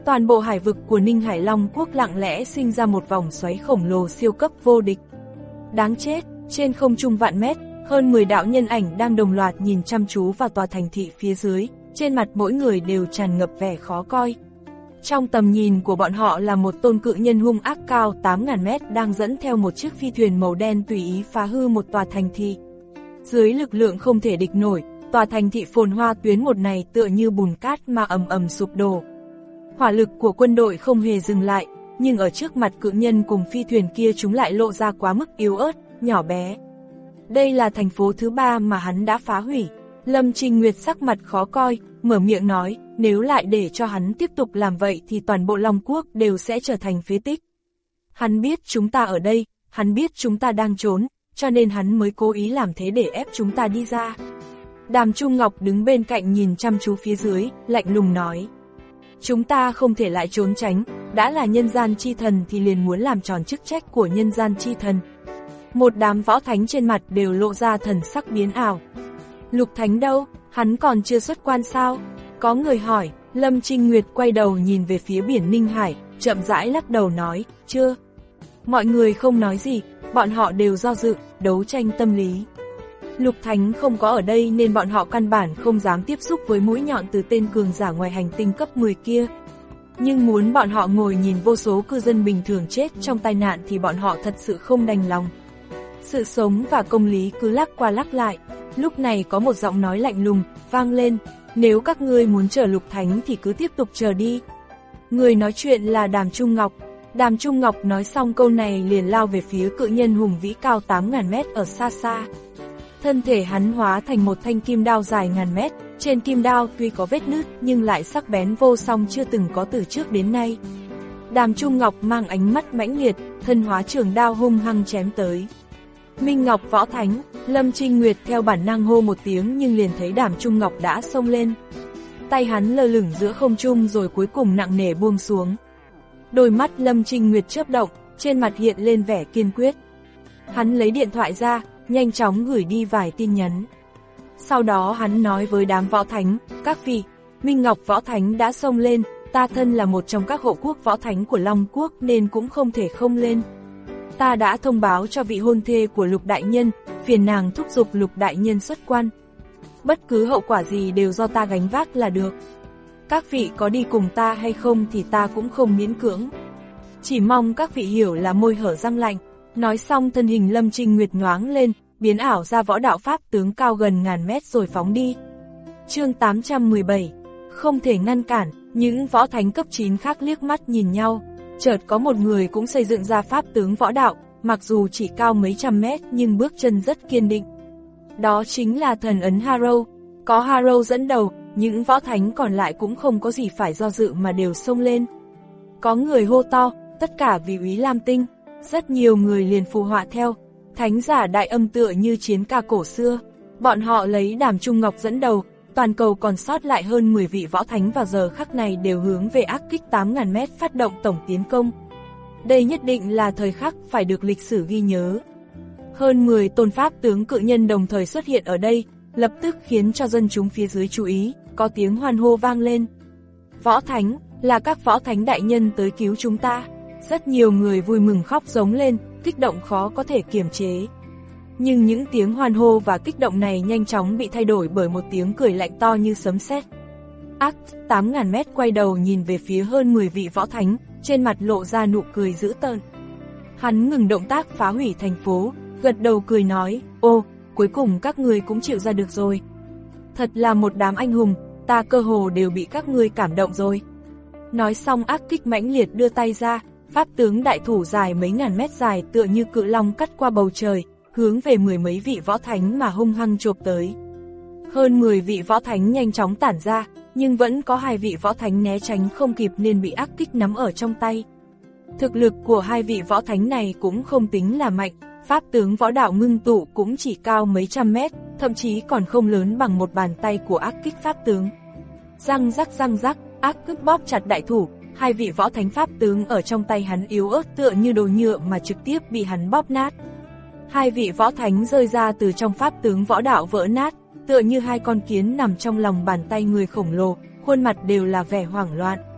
Toàn bộ hải vực của Ninh Hải Long Quốc lặng lẽ sinh ra một vòng xoáy khổng lồ siêu cấp vô địch. Đáng chết, trên không trung vạn mét, hơn mười đạo nhân ảnh đang đồng loạt nhìn chăm chú vào tòa thành thị phía dưới, trên mặt mỗi người đều tràn ngập vẻ khó coi. Trong tầm nhìn của bọn họ là một tôn cự nhân hung ác cao tám nghìn mét đang dẫn theo một chiếc phi thuyền màu đen tùy ý phá hư một tòa thành thị. Dưới lực lượng không thể địch nổi, tòa thành thị phồn hoa tuyến một này tựa như bùn cát mà ầm ầm sụp đổ. Hỏa lực của quân đội không hề dừng lại, nhưng ở trước mặt cự nhân cùng phi thuyền kia chúng lại lộ ra quá mức yếu ớt, nhỏ bé. Đây là thành phố thứ ba mà hắn đã phá hủy. Lâm Trinh Nguyệt sắc mặt khó coi, mở miệng nói, nếu lại để cho hắn tiếp tục làm vậy thì toàn bộ Long Quốc đều sẽ trở thành phế tích. Hắn biết chúng ta ở đây, hắn biết chúng ta đang trốn, cho nên hắn mới cố ý làm thế để ép chúng ta đi ra. Đàm Trung Ngọc đứng bên cạnh nhìn chăm chú phía dưới, lạnh lùng nói. Chúng ta không thể lại trốn tránh, đã là nhân gian chi thần thì liền muốn làm tròn chức trách của nhân gian chi thần. Một đám võ thánh trên mặt đều lộ ra thần sắc biến ảo. Lục Thánh đâu, hắn còn chưa xuất quan sao? Có người hỏi. Lâm Trinh Nguyệt quay đầu nhìn về phía biển Ninh Hải, chậm rãi lắc đầu nói, chưa. Mọi người không nói gì, bọn họ đều do dự, đấu tranh tâm lý. Lục Thánh không có ở đây nên bọn họ căn bản không dám tiếp xúc với mũi nhọn từ tên cường giả ngoài hành tinh cấp mười kia. Nhưng muốn bọn họ ngồi nhìn vô số cư dân bình thường chết trong tai nạn thì bọn họ thật sự không đành lòng. Sự sống và công lý cứ lắc qua lắc lại, lúc này có một giọng nói lạnh lùng, vang lên, nếu các ngươi muốn chờ Lục Thánh thì cứ tiếp tục chờ đi. Người nói chuyện là Đàm Trung Ngọc. Đàm Trung Ngọc nói xong câu này liền lao về phía cự nhân hùng vĩ cao tám nghìn mét ở xa xa. Thân thể hắn hóa thành một thanh kim đao dài ngàn mét, trên kim đao tuy có vết nứt nhưng lại sắc bén vô song chưa từng có từ trước đến nay. Đàm Trung Ngọc mang ánh mắt mãnh liệt, thân hóa trường đao hung hăng chém tới. Minh Ngọc Võ Thánh, Lâm Trinh Nguyệt theo bản năng hô một tiếng nhưng liền thấy Đàm Trung Ngọc đã xông lên. Tay hắn lơ lửng giữa không trung rồi cuối cùng nặng nề buông xuống. Đôi mắt Lâm Trinh Nguyệt chớp động, trên mặt hiện lên vẻ kiên quyết. Hắn lấy điện thoại ra, nhanh chóng gửi đi vài tin nhắn. Sau đó hắn nói với đám võ thánh, các vị, Minh Ngọc Võ Thánh đã xông lên, ta thân là một trong các hộ quốc võ thánh của Long Quốc nên cũng không thể không lên. Ta đã thông báo cho vị hôn thê của Lục Đại Nhân, phiền nàng thúc giục Lục Đại Nhân xuất quan. Bất cứ hậu quả gì đều do ta gánh vác là được. Các vị có đi cùng ta hay không thì ta cũng không miễn cưỡng. Chỉ mong các vị hiểu là môi hở răng lạnh. Nói xong thân hình Lâm Trinh Nguyệt nhoáng lên, biến ảo ra võ đạo pháp tướng cao gần ngàn mét rồi phóng đi. Chương tám trăm mười bảy, không thể ngăn cản, những võ thánh cấp chín khác liếc mắt nhìn nhau. Chợt có một người cũng xây dựng ra pháp tướng võ đạo, mặc dù chỉ cao mấy trăm mét nhưng bước chân rất kiên định. Đó chính là thần ấn Harrow. Có Harrow dẫn đầu, những võ thánh còn lại cũng không có gì phải do dự mà đều xông lên. Có người hô to, tất cả vì Úy Lam Tinh. Rất nhiều người liền phù họa theo, thánh giả đại âm tựa như chiến ca cổ xưa. Bọn họ lấy Đàm Trung Ngọc dẫn đầu, toàn cầu còn sót lại hơn mười vị võ thánh vào giờ khắc này đều hướng về ác kích tám nghìn mét phát động tổng tiến công. Đây nhất định là thời khắc phải được lịch sử ghi nhớ. Hơn mười tôn pháp tướng cự nhân đồng thời xuất hiện ở đây, lập tức khiến cho dân chúng phía dưới chú ý, có tiếng hoan hô vang lên. Võ thánh, là các võ thánh đại nhân tới cứu chúng ta. Rất nhiều người vui mừng khóc giống lên, kích động khó có thể kiềm chế. Nhưng những tiếng hoan hô và kích động này nhanh chóng bị thay đổi bởi một tiếng cười lạnh to như sấm sét. Ác tám nghìn mét quay đầu nhìn về phía hơn mười vị võ thánh, trên mặt lộ ra nụ cười dữ tợn. Hắn ngừng động tác phá hủy thành phố, gật đầu cười nói, ô, cuối cùng các ngươi cũng chịu ra được rồi. Thật là một đám anh hùng, ta cơ hồ đều bị các ngươi cảm động rồi. Nói xong ác kích mãnh liệt đưa tay ra, pháp tướng đại thủ dài mấy ngàn mét dài tựa như cự long cắt qua bầu trời, hướng về mười mấy vị võ thánh mà hung hăng chộp tới. Hơn mười vị võ thánh nhanh chóng tản ra, nhưng vẫn có hai vị võ thánh né tránh không kịp nên bị ác kích nắm ở trong tay. Thực lực của hai vị võ thánh này cũng không tính là mạnh, pháp tướng võ đạo ngưng tụ cũng chỉ cao mấy trăm mét, thậm chí còn không lớn bằng một bàn tay của ác kích pháp tướng. Răng rắc răng rắc, ác kích bóp chặt đại thủ, hai vị võ thánh pháp tướng ở trong tay hắn yếu ớt tựa như đồ nhựa mà trực tiếp bị hắn bóp nát. Hai vị võ thánh rơi ra từ trong pháp tướng võ đạo vỡ nát, tựa như hai con kiến nằm trong lòng bàn tay người khổng lồ, khuôn mặt đều là vẻ hoảng loạn.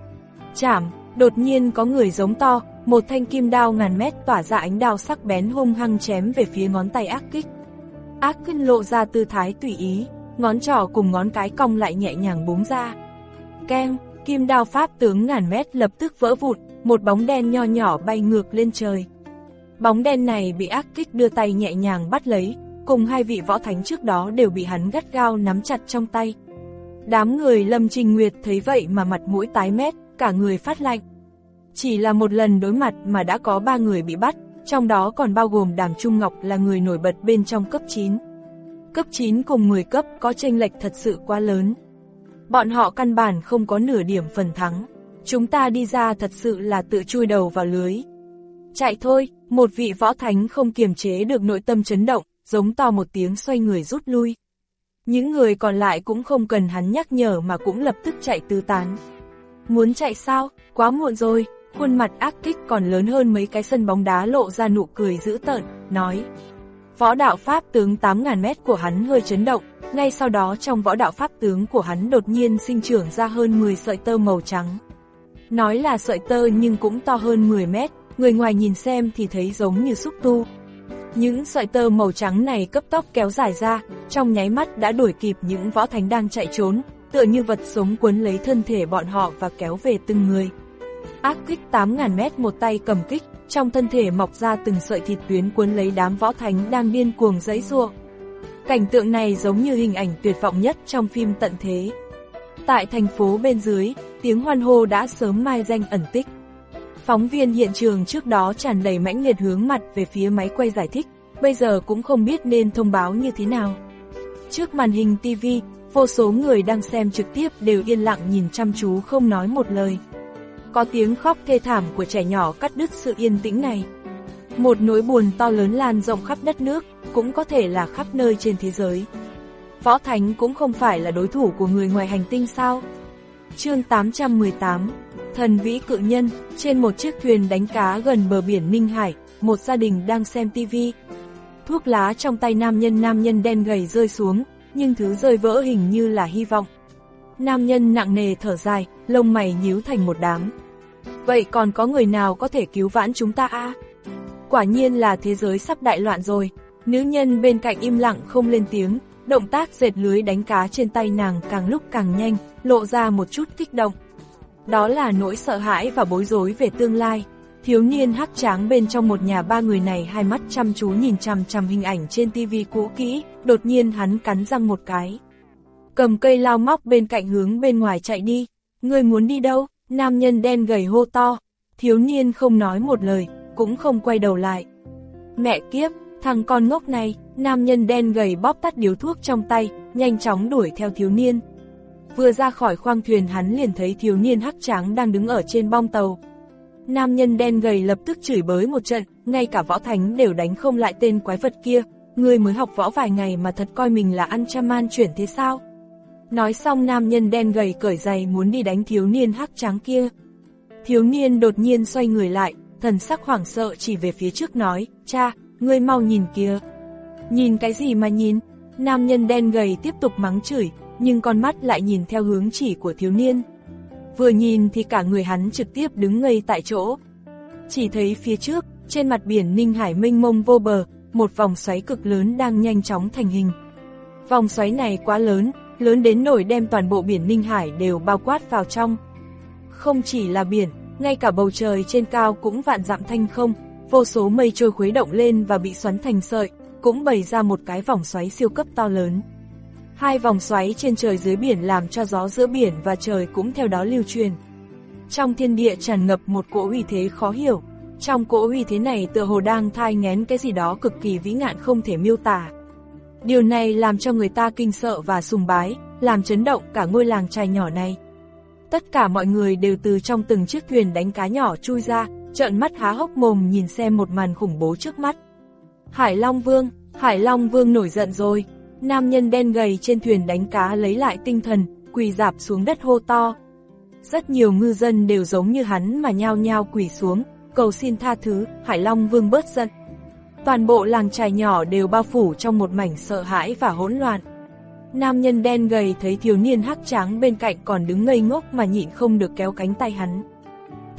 Chảm, đột nhiên có người giống to, một thanh kim đao ngàn mét tỏa ra ánh đao sắc bén hung hăng chém về phía ngón tay ác kích. Ác kích lộ ra tư thái tùy ý, ngón trỏ cùng ngón cái cong lại nhẹ nhàng búng ra. Keng, kim đao pháp tướng ngàn mét lập tức vỡ vụn, một bóng đen nho nhỏ bay ngược lên trời. Bóng đen này bị ác kích đưa tay nhẹ nhàng bắt lấy, cùng hai vị võ thánh trước đó đều bị hắn gắt gao nắm chặt trong tay. Đám người Lâm Trình Nguyệt thấy vậy mà mặt mũi tái mét, cả người phát lạnh. Chỉ là một lần đối mặt mà đã có ba người bị bắt, trong đó còn bao gồm Đàm Trung Ngọc là người nổi bật bên trong cấp chín. Cấp chín cùng mười cấp có chênh lệch thật sự quá lớn. Bọn họ căn bản không có nửa điểm phần thắng. Chúng ta đi ra thật sự là tự chui đầu vào lưới. Chạy thôi, một vị võ thánh không kiềm chế được nội tâm chấn động, giống to một tiếng xoay người rút lui. Những người còn lại cũng không cần hắn nhắc nhở mà cũng lập tức chạy tứ tán. Muốn chạy sao? Quá muộn rồi. Khuôn mặt ác kích còn lớn hơn mấy cái sân bóng đá lộ ra nụ cười dữ tợn, nói. Võ đạo pháp tướng tám nghìn mét của hắn hơi chấn động, ngay sau đó trong võ đạo pháp tướng của hắn đột nhiên sinh trưởng ra hơn mười sợi tơ màu trắng. Nói là sợi tơ nhưng cũng to hơn mười mét, người ngoài nhìn xem thì thấy giống như xúc tu. Những sợi tơ màu trắng này cấp tốc kéo dài ra, trong nháy mắt đã đuổi kịp những võ thánh đang chạy trốn, tựa như vật sống cuốn lấy thân thể bọn họ và kéo về từng người. Ác kích tám nghìn mét một tay cầm kích, trong thân thể mọc ra từng sợi thịt tuyến cuốn lấy đám võ thánh đang điên cuồng giãy giụa. Cảnh tượng này giống như hình ảnh tuyệt vọng nhất trong phim tận thế. Tại thành phố bên dưới, tiếng hoan hô đã sớm mai danh ẩn tích. Phóng viên hiện trường trước đó tràn đầy mãnh liệt hướng mặt về phía máy quay giải thích, bây giờ cũng không biết nên thông báo như thế nào. Trước màn hình ti vi, vô số người đang xem trực tiếp đều yên lặng nhìn chăm chú không nói một lời. Có tiếng khóc thê thảm của trẻ nhỏ cắt đứt sự yên tĩnh này. Một nỗi buồn to lớn lan rộng khắp đất nước, cũng có thể là khắp nơi trên thế giới. Võ Thánh cũng không phải là đối thủ của người ngoài hành tinh sao? Chương tám trăm mười tám, Thần Vĩ Cự Nhân. Trên một chiếc thuyền đánh cá gần bờ biển Ninh Hải, một gia đình đang xem tivi. Thuốc lá trong tay nam nhân nam nhân đen gầy rơi xuống, nhưng thứ rơi vỡ hình như là hy vọng. Nam nhân nặng nề thở dài, lông mày nhíu thành một đám. Vậy còn có người nào có thể cứu vãn chúng ta à? Quả nhiên là thế giới sắp đại loạn rồi. Nữ nhân bên cạnh im lặng không lên tiếng, động tác dệt lưới đánh cá trên tay nàng càng lúc càng nhanh, lộ ra một chút kích động. Đó là nỗi sợ hãi và bối rối về tương lai. Thiếu niên hắc tráng bên trong một nhà ba người này hai mắt chăm chú nhìn chằm chằm hình ảnh trên tivi cũ kỹ, đột nhiên hắn cắn răng một cái. Cầm cây lao móc bên cạnh hướng bên ngoài chạy đi. Ngươi muốn đi đâu? Nam nhân đen gầy hô to. Thiếu niên không nói một lời, cũng không quay đầu lại. Mẹ kiếp, thằng con ngốc này. Nam nhân đen gầy bóp tắt điếu thuốc trong tay, nhanh chóng đuổi theo thiếu niên. Vừa ra khỏi khoang thuyền hắn liền thấy thiếu niên hắc tráng đang đứng ở trên bong tàu. Nam nhân đen gầy lập tức chửi bới một trận, ngay cả võ thánh đều đánh không lại tên quái vật kia. Ngươi mới học võ vài ngày mà thật coi mình là ăn cha man chuyển thế sao? Nói xong nam nhân đen gầy cởi giày muốn đi đánh thiếu niên hắc tráng kia. Thiếu niên đột nhiên xoay người lại, thần sắc hoảng sợ chỉ về phía trước nói, cha, ngươi mau nhìn kìa. Nhìn cái gì mà nhìn? Nam nhân đen gầy tiếp tục mắng chửi, nhưng con mắt lại nhìn theo hướng chỉ của thiếu niên. Vừa nhìn thì cả người hắn trực tiếp đứng ngây tại chỗ. Chỉ thấy phía trước, trên mặt biển Ninh Hải mênh mông vô bờ, một vòng xoáy cực lớn đang nhanh chóng thành hình. Vòng xoáy này quá lớn, lớn đến nỗi đem toàn bộ biển Ninh Hải đều bao quát vào trong. Không chỉ là biển, ngay cả bầu trời trên cao cũng vạn dặm thanh không, vô số mây trôi khuấy động lên và bị xoắn thành sợi, cũng bày ra một cái vòng xoáy siêu cấp to lớn. Hai vòng xoáy trên trời dưới biển làm cho gió giữa biển và trời cũng theo đó lưu truyền. Trong thiên địa tràn ngập một cỗ uy thế khó hiểu, trong cỗ uy thế này tựa hồ đang thai nghén cái gì đó cực kỳ vĩ ngạn không thể miêu tả. Điều này làm cho người ta kinh sợ và sùng bái, làm chấn động cả ngôi làng chài nhỏ này. Tất cả mọi người đều từ trong từng chiếc thuyền đánh cá nhỏ chui ra, trợn mắt há hốc mồm nhìn xem một màn khủng bố trước mắt. Hải Long Vương, Hải Long Vương nổi giận rồi. Nam nhân đen gầy trên thuyền đánh cá lấy lại tinh thần, quỳ rạp xuống đất hô to. Rất nhiều ngư dân đều giống như hắn mà nhao nhao quỳ xuống, cầu xin tha thứ, Hải Long Vương bớt giận. Toàn bộ làng chài nhỏ đều bao phủ trong một mảnh sợ hãi và hỗn loạn. Nam nhân đen gầy thấy thiếu niên hắc tráng bên cạnh còn đứng ngây ngốc mà nhịn không được kéo cánh tay hắn.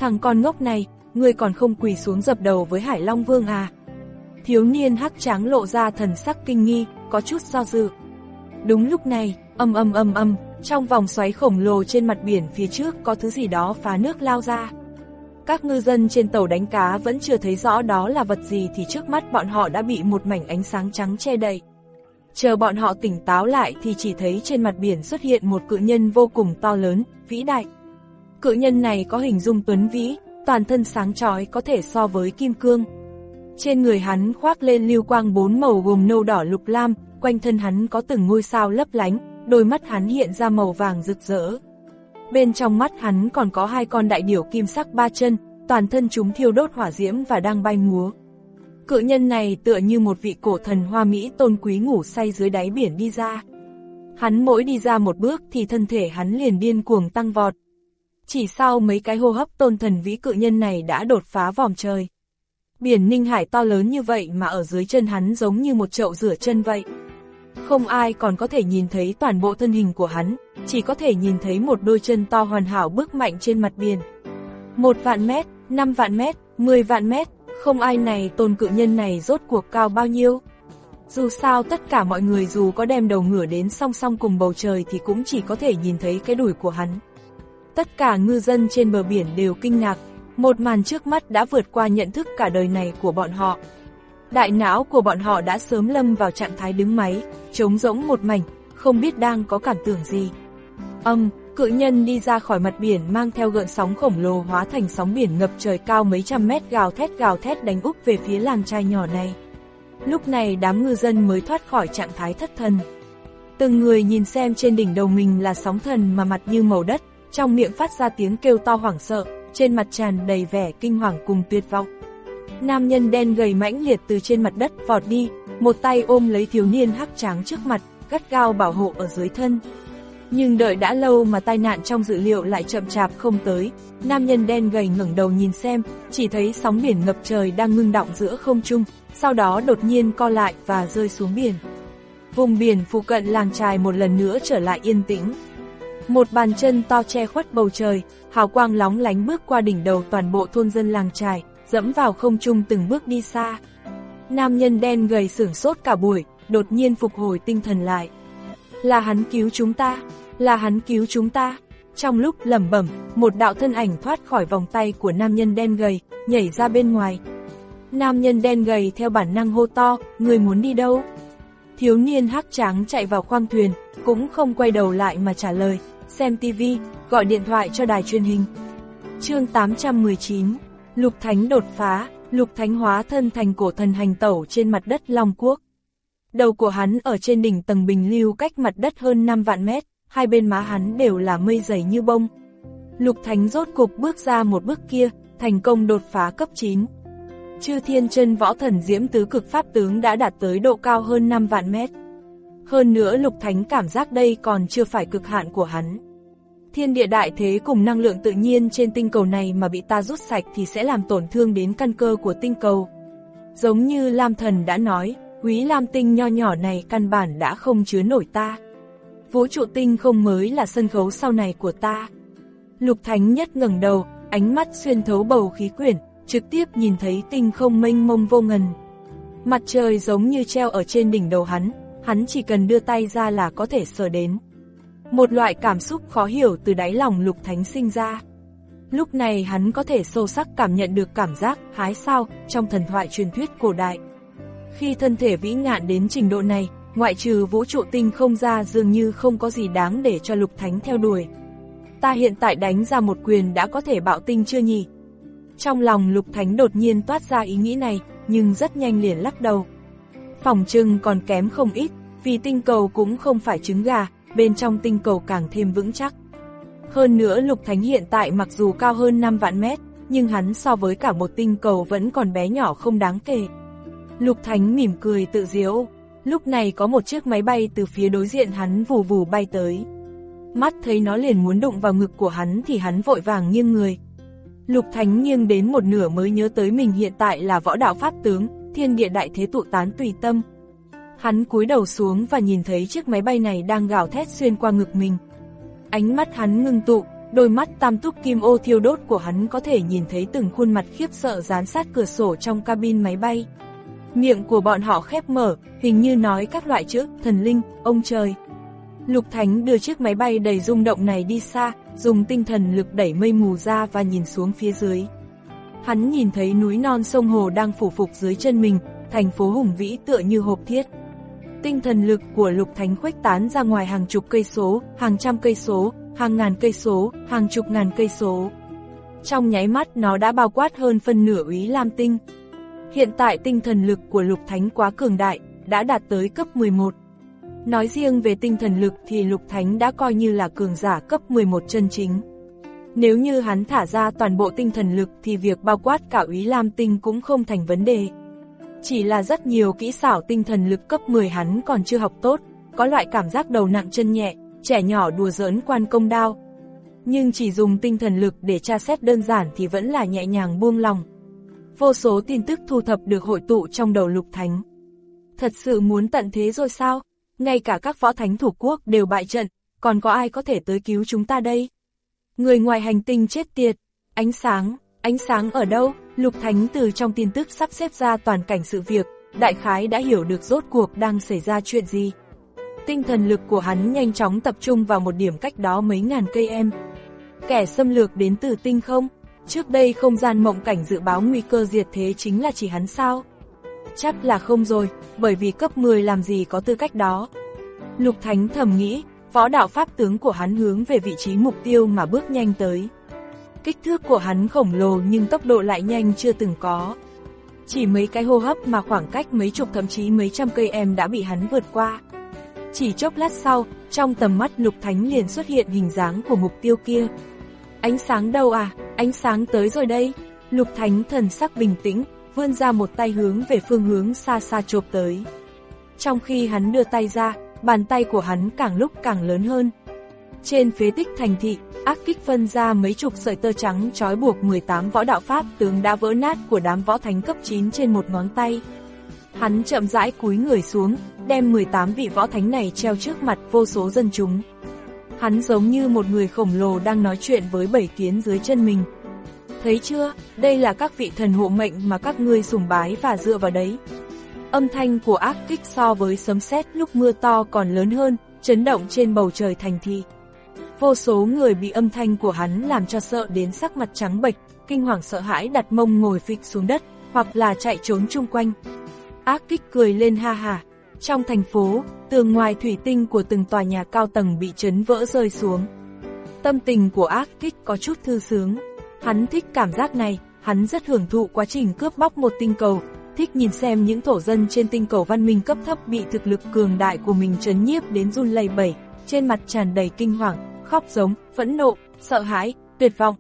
Thằng con ngốc này, ngươi còn không quỳ xuống dập đầu với Hải Long Vương à? Thiếu niên hắc tráng lộ ra thần sắc kinh nghi, có chút do dự. Đúng lúc này, âm âm âm âm, trong vòng xoáy khổng lồ trên mặt biển phía trước có thứ gì đó phá nước lao ra. Các ngư dân trên tàu đánh cá vẫn chưa thấy rõ đó là vật gì thì trước mắt bọn họ đã bị một mảnh ánh sáng trắng che đậy. Chờ bọn họ tỉnh táo lại thì chỉ thấy trên mặt biển xuất hiện một cự nhân vô cùng to lớn, vĩ đại. Cự nhân này có hình dung tuấn vĩ, toàn thân sáng chói có thể so với kim cương. Trên người hắn khoác lên lưu quang bốn màu gồm nâu đỏ lục lam, quanh thân hắn có từng ngôi sao lấp lánh, đôi mắt hắn hiện ra màu vàng rực rỡ. Bên trong mắt hắn còn có hai con đại điểu kim sắc ba chân, toàn thân chúng thiêu đốt hỏa diễm và đang bay múa. Cự nhân này tựa như một vị cổ thần hoa mỹ tôn quý ngủ say dưới đáy biển đi ra. Hắn mỗi đi ra một bước thì thân thể hắn liền điên cuồng tăng vọt. Chỉ sau mấy cái hô hấp tôn thần vĩ cự nhân này đã đột phá vòm trời. Biển Ninh Hải to lớn như vậy mà ở dưới chân hắn giống như một chậu rửa chân vậy. Không ai còn có thể nhìn thấy toàn bộ thân hình của hắn, chỉ có thể nhìn thấy một đôi chân to hoàn hảo bước mạnh trên mặt biển. Một vạn mét, năm vạn mét, mười vạn mét, không ai này tôn cự nhân này rốt cuộc cao bao nhiêu. Dù sao tất cả mọi người dù có đem đầu ngửa đến song song cùng bầu trời thì cũng chỉ có thể nhìn thấy cái đùi của hắn. Tất cả ngư dân trên bờ biển đều kinh ngạc, một màn trước mắt đã vượt qua nhận thức cả đời này của bọn họ. Đại não của bọn họ đã sớm lâm vào trạng thái đứng máy, trống rỗng một mảnh, không biết đang có cảm tưởng gì. Âm, cự nhân đi ra khỏi mặt biển mang theo gợn sóng khổng lồ hóa thành sóng biển ngập trời cao mấy trăm mét gào thét gào thét đánh úp về phía làng trai nhỏ này. Lúc này đám ngư dân mới thoát khỏi trạng thái thất thần. Từng người nhìn xem trên đỉnh đầu mình là sóng thần mà mặt như màu đất, trong miệng phát ra tiếng kêu to hoảng sợ, trên mặt tràn đầy vẻ kinh hoàng cùng tuyệt vọng. Nam nhân đen gầy mãnh liệt từ trên mặt đất vọt đi, một tay ôm lấy thiếu niên hắc tráng trước mặt, gắt gao bảo hộ ở dưới thân. Nhưng đợi đã lâu mà tai nạn trong dự liệu lại chậm chạp không tới. Nam nhân đen gầy ngẩng đầu nhìn xem, chỉ thấy sóng biển ngập trời đang ngưng đọng giữa không trung, sau đó đột nhiên co lại và rơi xuống biển. Vùng biển phụ cận làng chài một lần nữa trở lại yên tĩnh. Một bàn chân to che khuất bầu trời, hào quang lóng lánh bước qua đỉnh đầu toàn bộ thôn dân làng chài, dẫm vào không trung từng bước đi xa. Nam nhân đen gầy sửng sốt cả buổi, đột nhiên phục hồi tinh thần lại. Là hắn cứu chúng ta, là hắn cứu chúng ta. Trong lúc lẩm bẩm, một đạo thân ảnh thoát khỏi vòng tay của nam nhân đen gầy, nhảy ra bên ngoài. Nam nhân đen gầy theo bản năng hô to, người muốn đi đâu? Thiếu niên hắc tráng chạy vào khoang thuyền, cũng không quay đầu lại mà trả lời, xem tivi, gọi điện thoại cho đài truyền hình. Chương tám trăm mười chín, Lục Thánh đột phá. Lục Thánh hóa thân thành cổ thần hành tẩu trên mặt đất Long Quốc. Đầu của hắn ở trên đỉnh tầng bình lưu cách mặt đất hơn năm vạn mét, hai bên má hắn đều là mây dày như bông. Lục Thánh rốt cục bước ra một bước kia, thành công đột phá cấp chín. Chư Thiên Chân Võ Thần Diễm Tứ Cực Pháp Tướng đã đạt tới độ cao hơn năm vạn mét. Hơn nữa Lục Thánh cảm giác đây còn chưa phải cực hạn của hắn. Thiên địa đại thế cùng năng lượng tự nhiên trên tinh cầu này mà bị ta rút sạch thì sẽ làm tổn thương đến căn cơ của tinh cầu. Giống như Lam Thần đã nói, Quý Lam Tinh nho nhỏ này căn bản đã không chứa nổi ta. Vũ trụ tinh không mới là sân khấu sau này của ta. Lục Thánh nhất ngẩng đầu, ánh mắt xuyên thấu bầu khí quyển, trực tiếp nhìn thấy tinh không mênh mông vô ngần. Mặt trời giống như treo ở trên đỉnh đầu hắn, hắn chỉ cần đưa tay ra là có thể sờ đến. Một loại cảm xúc khó hiểu từ đáy lòng Lục Thánh sinh ra. Lúc này hắn có thể sâu sắc cảm nhận được cảm giác hái sao trong thần thoại truyền thuyết cổ đại. Khi thân thể vĩ ngạn đến trình độ này, ngoại trừ vũ trụ tinh không ra dường như không có gì đáng để cho Lục Thánh theo đuổi. Ta hiện tại đánh ra một quyền đã có thể bạo tinh chưa nhỉ? Trong lòng Lục Thánh đột nhiên toát ra ý nghĩ này, nhưng rất nhanh liền lắc đầu. Phỏng chừng còn kém không ít, vì tinh cầu cũng không phải trứng gà, bên trong tinh cầu càng thêm vững chắc. Hơn nữa Lục Thánh hiện tại mặc dù cao hơn năm vạn mét, nhưng hắn so với cả một tinh cầu vẫn còn bé nhỏ không đáng kể. Lục Thánh mỉm cười tự giễu, lúc này có một chiếc máy bay từ phía đối diện hắn vù vù bay tới. Mắt thấy nó liền muốn đụng vào ngực của hắn thì hắn vội vàng nghiêng người. Lục Thánh nghiêng đến một nửa mới nhớ tới mình hiện tại là võ đạo pháp tướng, thiên địa đại thế tụ tán tùy tâm. Hắn cúi đầu xuống và nhìn thấy chiếc máy bay này đang gào thét xuyên qua ngực mình. Ánh mắt hắn ngưng tụ, Đôi mắt tam túc kim ô thiêu đốt của hắn có thể nhìn thấy từng khuôn mặt khiếp sợ dán sát cửa sổ trong cabin máy bay. Miệng của bọn họ khép mở, hình như nói các loại chữ, thần linh, ông trời. Lục Thánh đưa chiếc máy bay đầy rung động này đi xa, dùng tinh thần lực đẩy mây mù ra và nhìn xuống phía dưới. Hắn nhìn thấy núi non sông hồ đang phủ phục dưới chân mình, thành phố hùng vĩ tựa như hộp thiết. Tinh thần lực của Lục Thánh khuếch tán ra ngoài hàng chục cây số, hàng trăm cây số, hàng ngàn cây số, hàng chục ngàn cây số. Trong nháy mắt nó đã bao quát hơn phân nửa Úy Lam Tinh. Hiện tại tinh thần lực của Lục Thánh quá cường đại, đã đạt tới cấp mười một. Nói riêng về tinh thần lực thì Lục Thánh đã coi như là cường giả cấp mười một chân chính. Nếu như hắn thả ra toàn bộ tinh thần lực thì việc bao quát cả Úy Lam Tinh cũng không thành vấn đề. Chỉ là rất nhiều kỹ xảo tinh thần lực cấp mười hắn còn chưa học tốt, có loại cảm giác đầu nặng chân nhẹ, trẻ nhỏ đùa giỡn quan công đao. Nhưng chỉ dùng tinh thần lực để tra xét đơn giản thì vẫn là nhẹ nhàng buông lòng. Vô số tin tức thu thập được hội tụ trong đầu Lục Thánh. Thật sự muốn tận thế rồi sao? Ngay cả các võ thánh thủ quốc đều bại trận, còn có ai có thể tới cứu chúng ta đây? Người ngoài hành tinh chết tiệt, ánh sáng, ánh sáng ở đâu? Lục Thánh từ trong tin tức sắp xếp ra toàn cảnh sự việc, đại khái đã hiểu được rốt cuộc đang xảy ra chuyện gì. Tinh thần lực của hắn nhanh chóng tập trung vào một điểm cách đó mấy ngàn cây em. Kẻ xâm lược đến từ tinh không? Trước đây không gian mộng cảnh dự báo nguy cơ diệt thế chính là chỉ hắn sao? Chắc là không rồi, bởi vì cấp mười làm gì có tư cách đó. Lục Thánh thầm nghĩ, võ đạo pháp tướng của hắn hướng về vị trí mục tiêu mà bước nhanh tới. Kích thước của hắn khổng lồ nhưng tốc độ lại nhanh chưa từng có. Chỉ mấy cái hô hấp mà khoảng cách mấy chục thậm chí mấy trăm cây em đã bị hắn vượt qua. Chỉ chốc lát sau, trong tầm mắt Lục Thánh liền xuất hiện hình dáng của mục tiêu kia. Ánh sáng đâu à, ánh sáng tới rồi đây. Lục Thánh thần sắc bình tĩnh, vươn ra một tay hướng về phương hướng xa xa chộp tới. Trong khi hắn đưa tay ra, bàn tay của hắn càng lúc càng lớn hơn. Trên phế tích thành thị, ác kích phân ra mấy chục sợi tơ trắng trói buộc mười tám võ đạo pháp tướng đã vỡ nát của đám võ thánh cấp chín trên một ngón tay. Hắn chậm rãi cúi người xuống, đem mười tám vị võ thánh này treo trước mặt vô số dân chúng. Hắn giống như một người khổng lồ đang nói chuyện với bảy kiến dưới chân mình. Thấy chưa, đây là các vị thần hộ mệnh mà các ngươi sùng bái và dựa vào đấy. Âm thanh của ác kích so với sấm sét lúc mưa to còn lớn hơn, chấn động trên bầu trời thành thị. Vô số người bị âm thanh của hắn làm cho sợ đến sắc mặt trắng bệch, kinh hoàng sợ hãi đặt mông ngồi phịch xuống đất, hoặc là chạy trốn chung quanh. Ác kích cười lên ha ha. Trong thành phố, tường ngoài thủy tinh của từng tòa nhà cao tầng bị chấn vỡ rơi xuống. Tâm tình của ác kích có chút thư sướng. Hắn thích cảm giác này, hắn rất hưởng thụ quá trình cướp bóc một tinh cầu, thích nhìn xem những thổ dân trên tinh cầu văn minh cấp thấp bị thực lực cường đại của mình trấn nhiếp đến run lẩy bẩy, trên mặt tràn đầy kinh hoàng, khóc giống, phẫn nộ, sợ hãi, tuyệt vọng.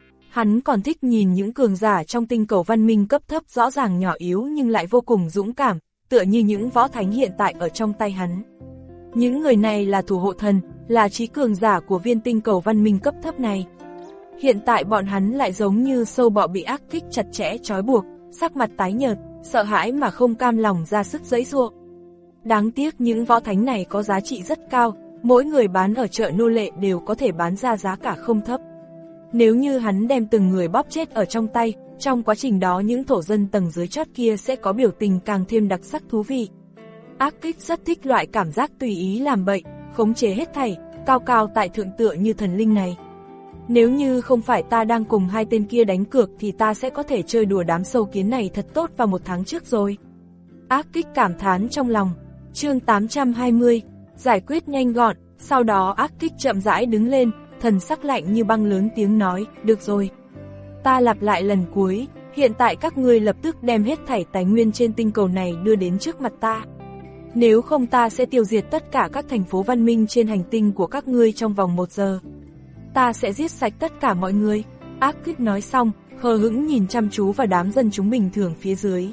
Hắn còn thích nhìn những cường giả trong tinh cầu văn minh cấp thấp rõ ràng nhỏ yếu nhưng lại vô cùng dũng cảm, tựa như những võ thánh hiện tại ở trong tay hắn. Những người này là thủ hộ thần, là trí cường giả của viên tinh cầu văn minh cấp thấp này. Hiện tại bọn hắn lại giống như sâu bọ bị ác kích chặt chẽ trói buộc, sắc mặt tái nhợt, sợ hãi mà không cam lòng ra sức giãy giụa. Đáng tiếc những võ thánh này có giá trị rất cao, mỗi người bán ở chợ nô lệ đều có thể bán ra giá cả không thấp. Nếu như hắn đem từng người bóp chết ở trong tay, trong quá trình đó những thổ dân tầng dưới chót kia sẽ có biểu tình càng thêm đặc sắc thú vị. Ác kích rất thích loại cảm giác tùy ý làm bậy, khống chế hết thảy, cao cao tại thượng tựa như thần linh này. Nếu như không phải ta đang cùng hai tên kia đánh cược thì ta sẽ có thể chơi đùa đám sâu kiến này thật tốt vào một tháng trước rồi. Ác kích cảm thán trong lòng. Chương tám trăm hai mươi, giải quyết nhanh gọn, sau đó ác kích chậm rãi đứng lên, thần sắc lạnh như băng lớn tiếng nói, được rồi. Ta lặp lại lần cuối, hiện tại các ngươi lập tức đem hết thảy tài nguyên trên tinh cầu này đưa đến trước mặt ta. Nếu không ta sẽ tiêu diệt tất cả các thành phố văn minh trên hành tinh của các ngươi trong vòng một giờ. Ta sẽ giết sạch tất cả mọi người. Ác kích nói xong, hờ hững nhìn chăm chú vào đám dân chúng bình thường phía dưới.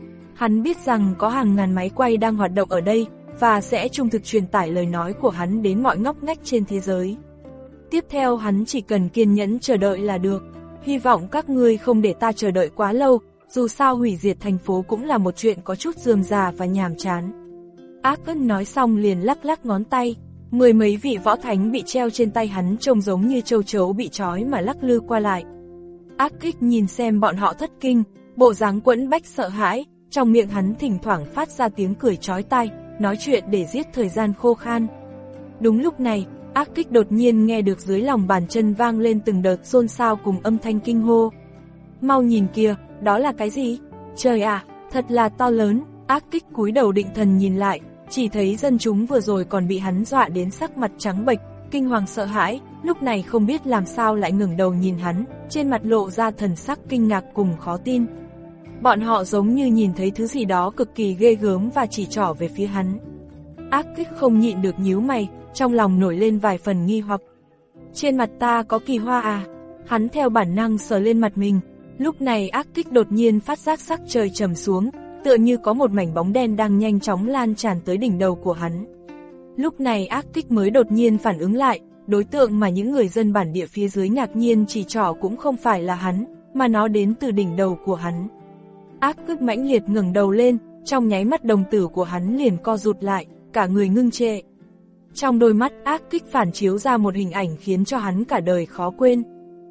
Hắn biết rằng có hàng ngàn máy quay đang hoạt động ở đây, và sẽ trung thực truyền tải lời nói của hắn đến mọi ngóc ngách trên thế giới. Tiếp theo hắn chỉ cần kiên nhẫn chờ đợi là được. Hy vọng các ngươi không để ta chờ đợi quá lâu, dù sao hủy diệt thành phố cũng là một chuyện có chút rườm rà và nhàm chán. Ác kích nói xong liền lắc lắc ngón tay. Mười mấy vị võ thánh bị treo trên tay hắn trông giống như châu chấu bị trói mà lắc lư qua lại. Ác Kích nhìn xem bọn họ thất kinh, bộ dáng quẫn bách sợ hãi, trong miệng hắn thỉnh thoảng phát ra tiếng cười chói tai, nói chuyện để giết thời gian khô khan. Đúng lúc này, Ác Kích đột nhiên nghe được dưới lòng bàn chân vang lên từng đợt xôn xao cùng âm thanh kinh hô. Mau nhìn kìa, đó là cái gì? Trời ạ, thật là to lớn. Ác Kích cúi đầu định thần nhìn lại, chỉ thấy dân chúng vừa rồi còn bị hắn dọa đến sắc mặt trắng bệch, kinh hoàng sợ hãi, lúc này không biết làm sao lại ngẩng đầu nhìn hắn, trên mặt lộ ra thần sắc kinh ngạc cùng khó tin. Bọn họ giống như nhìn thấy thứ gì đó cực kỳ ghê gớm và chỉ trỏ về phía hắn. Ác Kích không nhịn được nhíu mày, trong lòng nổi lên vài phần nghi hoặc. Trên mặt ta có kỳ hoa à? Hắn theo bản năng sờ lên mặt mình. Lúc này Ác Kích đột nhiên phát giác sắc trời trầm xuống, tựa như có một mảnh bóng đen đang nhanh chóng lan tràn tới đỉnh đầu của hắn. Lúc này Ác Kích mới đột nhiên phản ứng lại, đối tượng mà những người dân bản địa phía dưới ngạc nhiên chỉ trỏ cũng không phải là hắn, mà nó đến từ đỉnh đầu của hắn. Ác Kích mãnh liệt ngẩng đầu lên, trong nháy mắt đồng tử của hắn liền co rụt lại, cả người ngưng trệ. Trong đôi mắt Ác Kích phản chiếu ra một hình ảnh khiến cho hắn cả đời khó quên.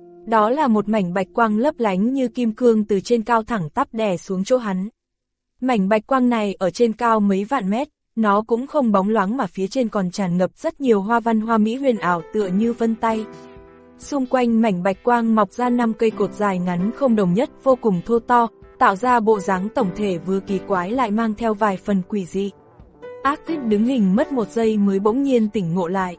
Đó là một mảnh bạch quang lấp lánh như kim cương từ trên cao thẳng tắp đè xuống chỗ hắn. Mảnh bạch quang này ở trên cao mấy vạn mét, nó cũng không bóng loáng mà phía trên còn tràn ngập rất nhiều hoa văn hoa mỹ huyền ảo tựa như vân tay. Xung quanh mảnh bạch quang mọc ra năm cây cột dài ngắn không đồng nhất vô cùng thô to, tạo ra bộ dáng tổng thể vừa kỳ quái lại mang theo vài phần quỷ dị. Ác Kích đứng hình mất một giây mới bỗng nhiên tỉnh ngộ lại.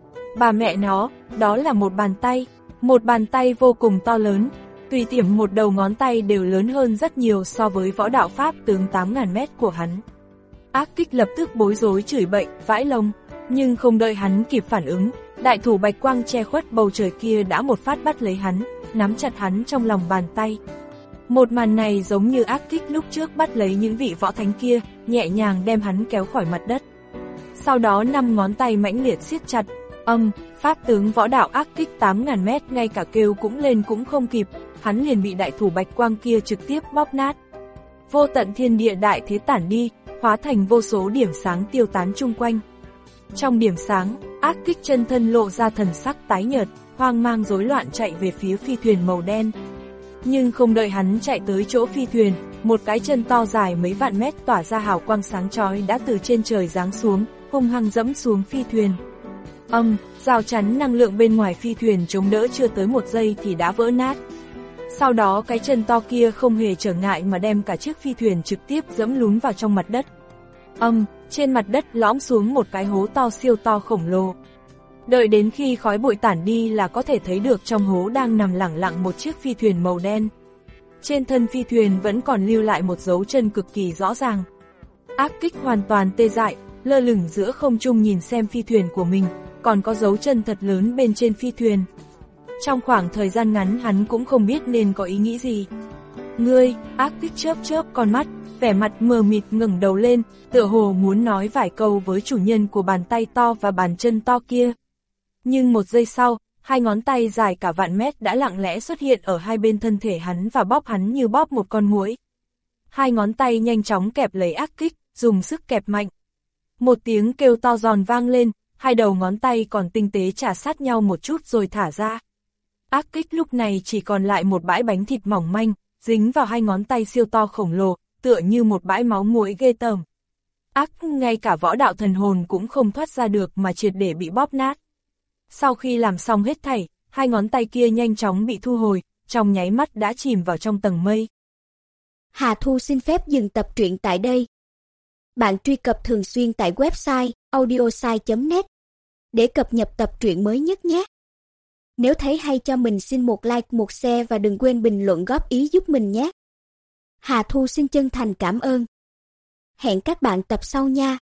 Bà mẹ nó, đó là một bàn tay, một bàn tay vô cùng to lớn, tùy tiệm một đầu ngón tay đều lớn hơn rất nhiều so với võ đạo pháp tướng tám ngàn mét của hắn. Ác Kích lập tức bối rối chửi bậy, vãi lông, nhưng không đợi hắn kịp phản ứng, đại thủ bạch quang che khuất bầu trời kia đã một phát bắt lấy hắn, nắm chặt hắn trong lòng bàn tay. Một màn này giống như Ác Kích lúc trước bắt lấy những vị võ thánh kia, nhẹ nhàng đem hắn kéo khỏi mặt đất. Sau đó năm ngón tay mãnh liệt siết chặt, âm, pháp tướng võ đạo Ác Kích tám ngàn mét ngay cả kêu cũng lên cũng không kịp, hắn liền bị đại thủ bạch quang kia trực tiếp bóp nát. Vô tận thiên địa đại thế tản đi, hóa thành vô số điểm sáng tiêu tán chung quanh. Trong điểm sáng, Ác Kích chân thân lộ ra thần sắc tái nhợt, hoang mang rối loạn chạy về phía phi thuyền màu đen. Nhưng không đợi hắn chạy tới chỗ phi thuyền, một cái chân to dài mấy vạn mét tỏa ra hào quang sáng chói đã từ trên trời giáng xuống, hung hăng dẫm xuống phi thuyền. Âm, rào chắn năng lượng bên ngoài phi thuyền chống đỡ chưa tới một giây thì đã vỡ nát. Sau đó cái chân to kia không hề trở ngại mà đem cả chiếc phi thuyền trực tiếp dẫm lún vào trong mặt đất. Âm, trên mặt đất lõm xuống một cái hố to siêu to khổng lồ. Đợi đến khi khói bụi tản đi là có thể thấy được trong hố đang nằm lẳng lặng một chiếc phi thuyền màu đen. Trên thân phi thuyền vẫn còn lưu lại một dấu chân cực kỳ rõ ràng. Ác Kích hoàn toàn tê dại, lơ lửng giữa không trung nhìn xem phi thuyền của mình, còn có dấu chân thật lớn bên trên phi thuyền. Trong khoảng thời gian ngắn hắn cũng không biết nên có ý nghĩ gì. Ngươi, Ác Kích chớp chớp con mắt, vẻ mặt mờ mịt ngẩng đầu lên, tựa hồ muốn nói vài câu với chủ nhân của bàn tay to và bàn chân to kia. Nhưng một giây sau, hai ngón tay dài cả vạn mét đã lặng lẽ xuất hiện ở hai bên thân thể hắn và bóp hắn như bóp một con muỗi. Hai ngón tay nhanh chóng kẹp lấy Ác Kích, dùng sức kẹp mạnh. Một tiếng kêu to giòn vang lên, hai đầu ngón tay còn tinh tế chà sát nhau một chút rồi thả ra. Ác Kích lúc này chỉ còn lại một bãi bánh thịt mỏng manh, dính vào hai ngón tay siêu to khổng lồ, tựa như một bãi máu muỗi ghê tởm. Ác, ngay cả võ đạo thần hồn cũng không thoát ra được mà triệt để bị bóp nát. Sau khi làm xong hết thảy, hai ngón tay kia nhanh chóng bị thu hồi, trong nháy mắt đã chìm vào trong tầng mây. Hà Thu xin phép dừng tập truyện tại đây. Bạn truy cập thường xuyên tại website audiosai chấm net để cập nhật tập truyện mới nhất nhé. Nếu thấy hay cho mình xin một like, một share và đừng quên bình luận góp ý giúp mình nhé. Hà Thu xin chân thành cảm ơn. Hẹn các bạn tập sau nha.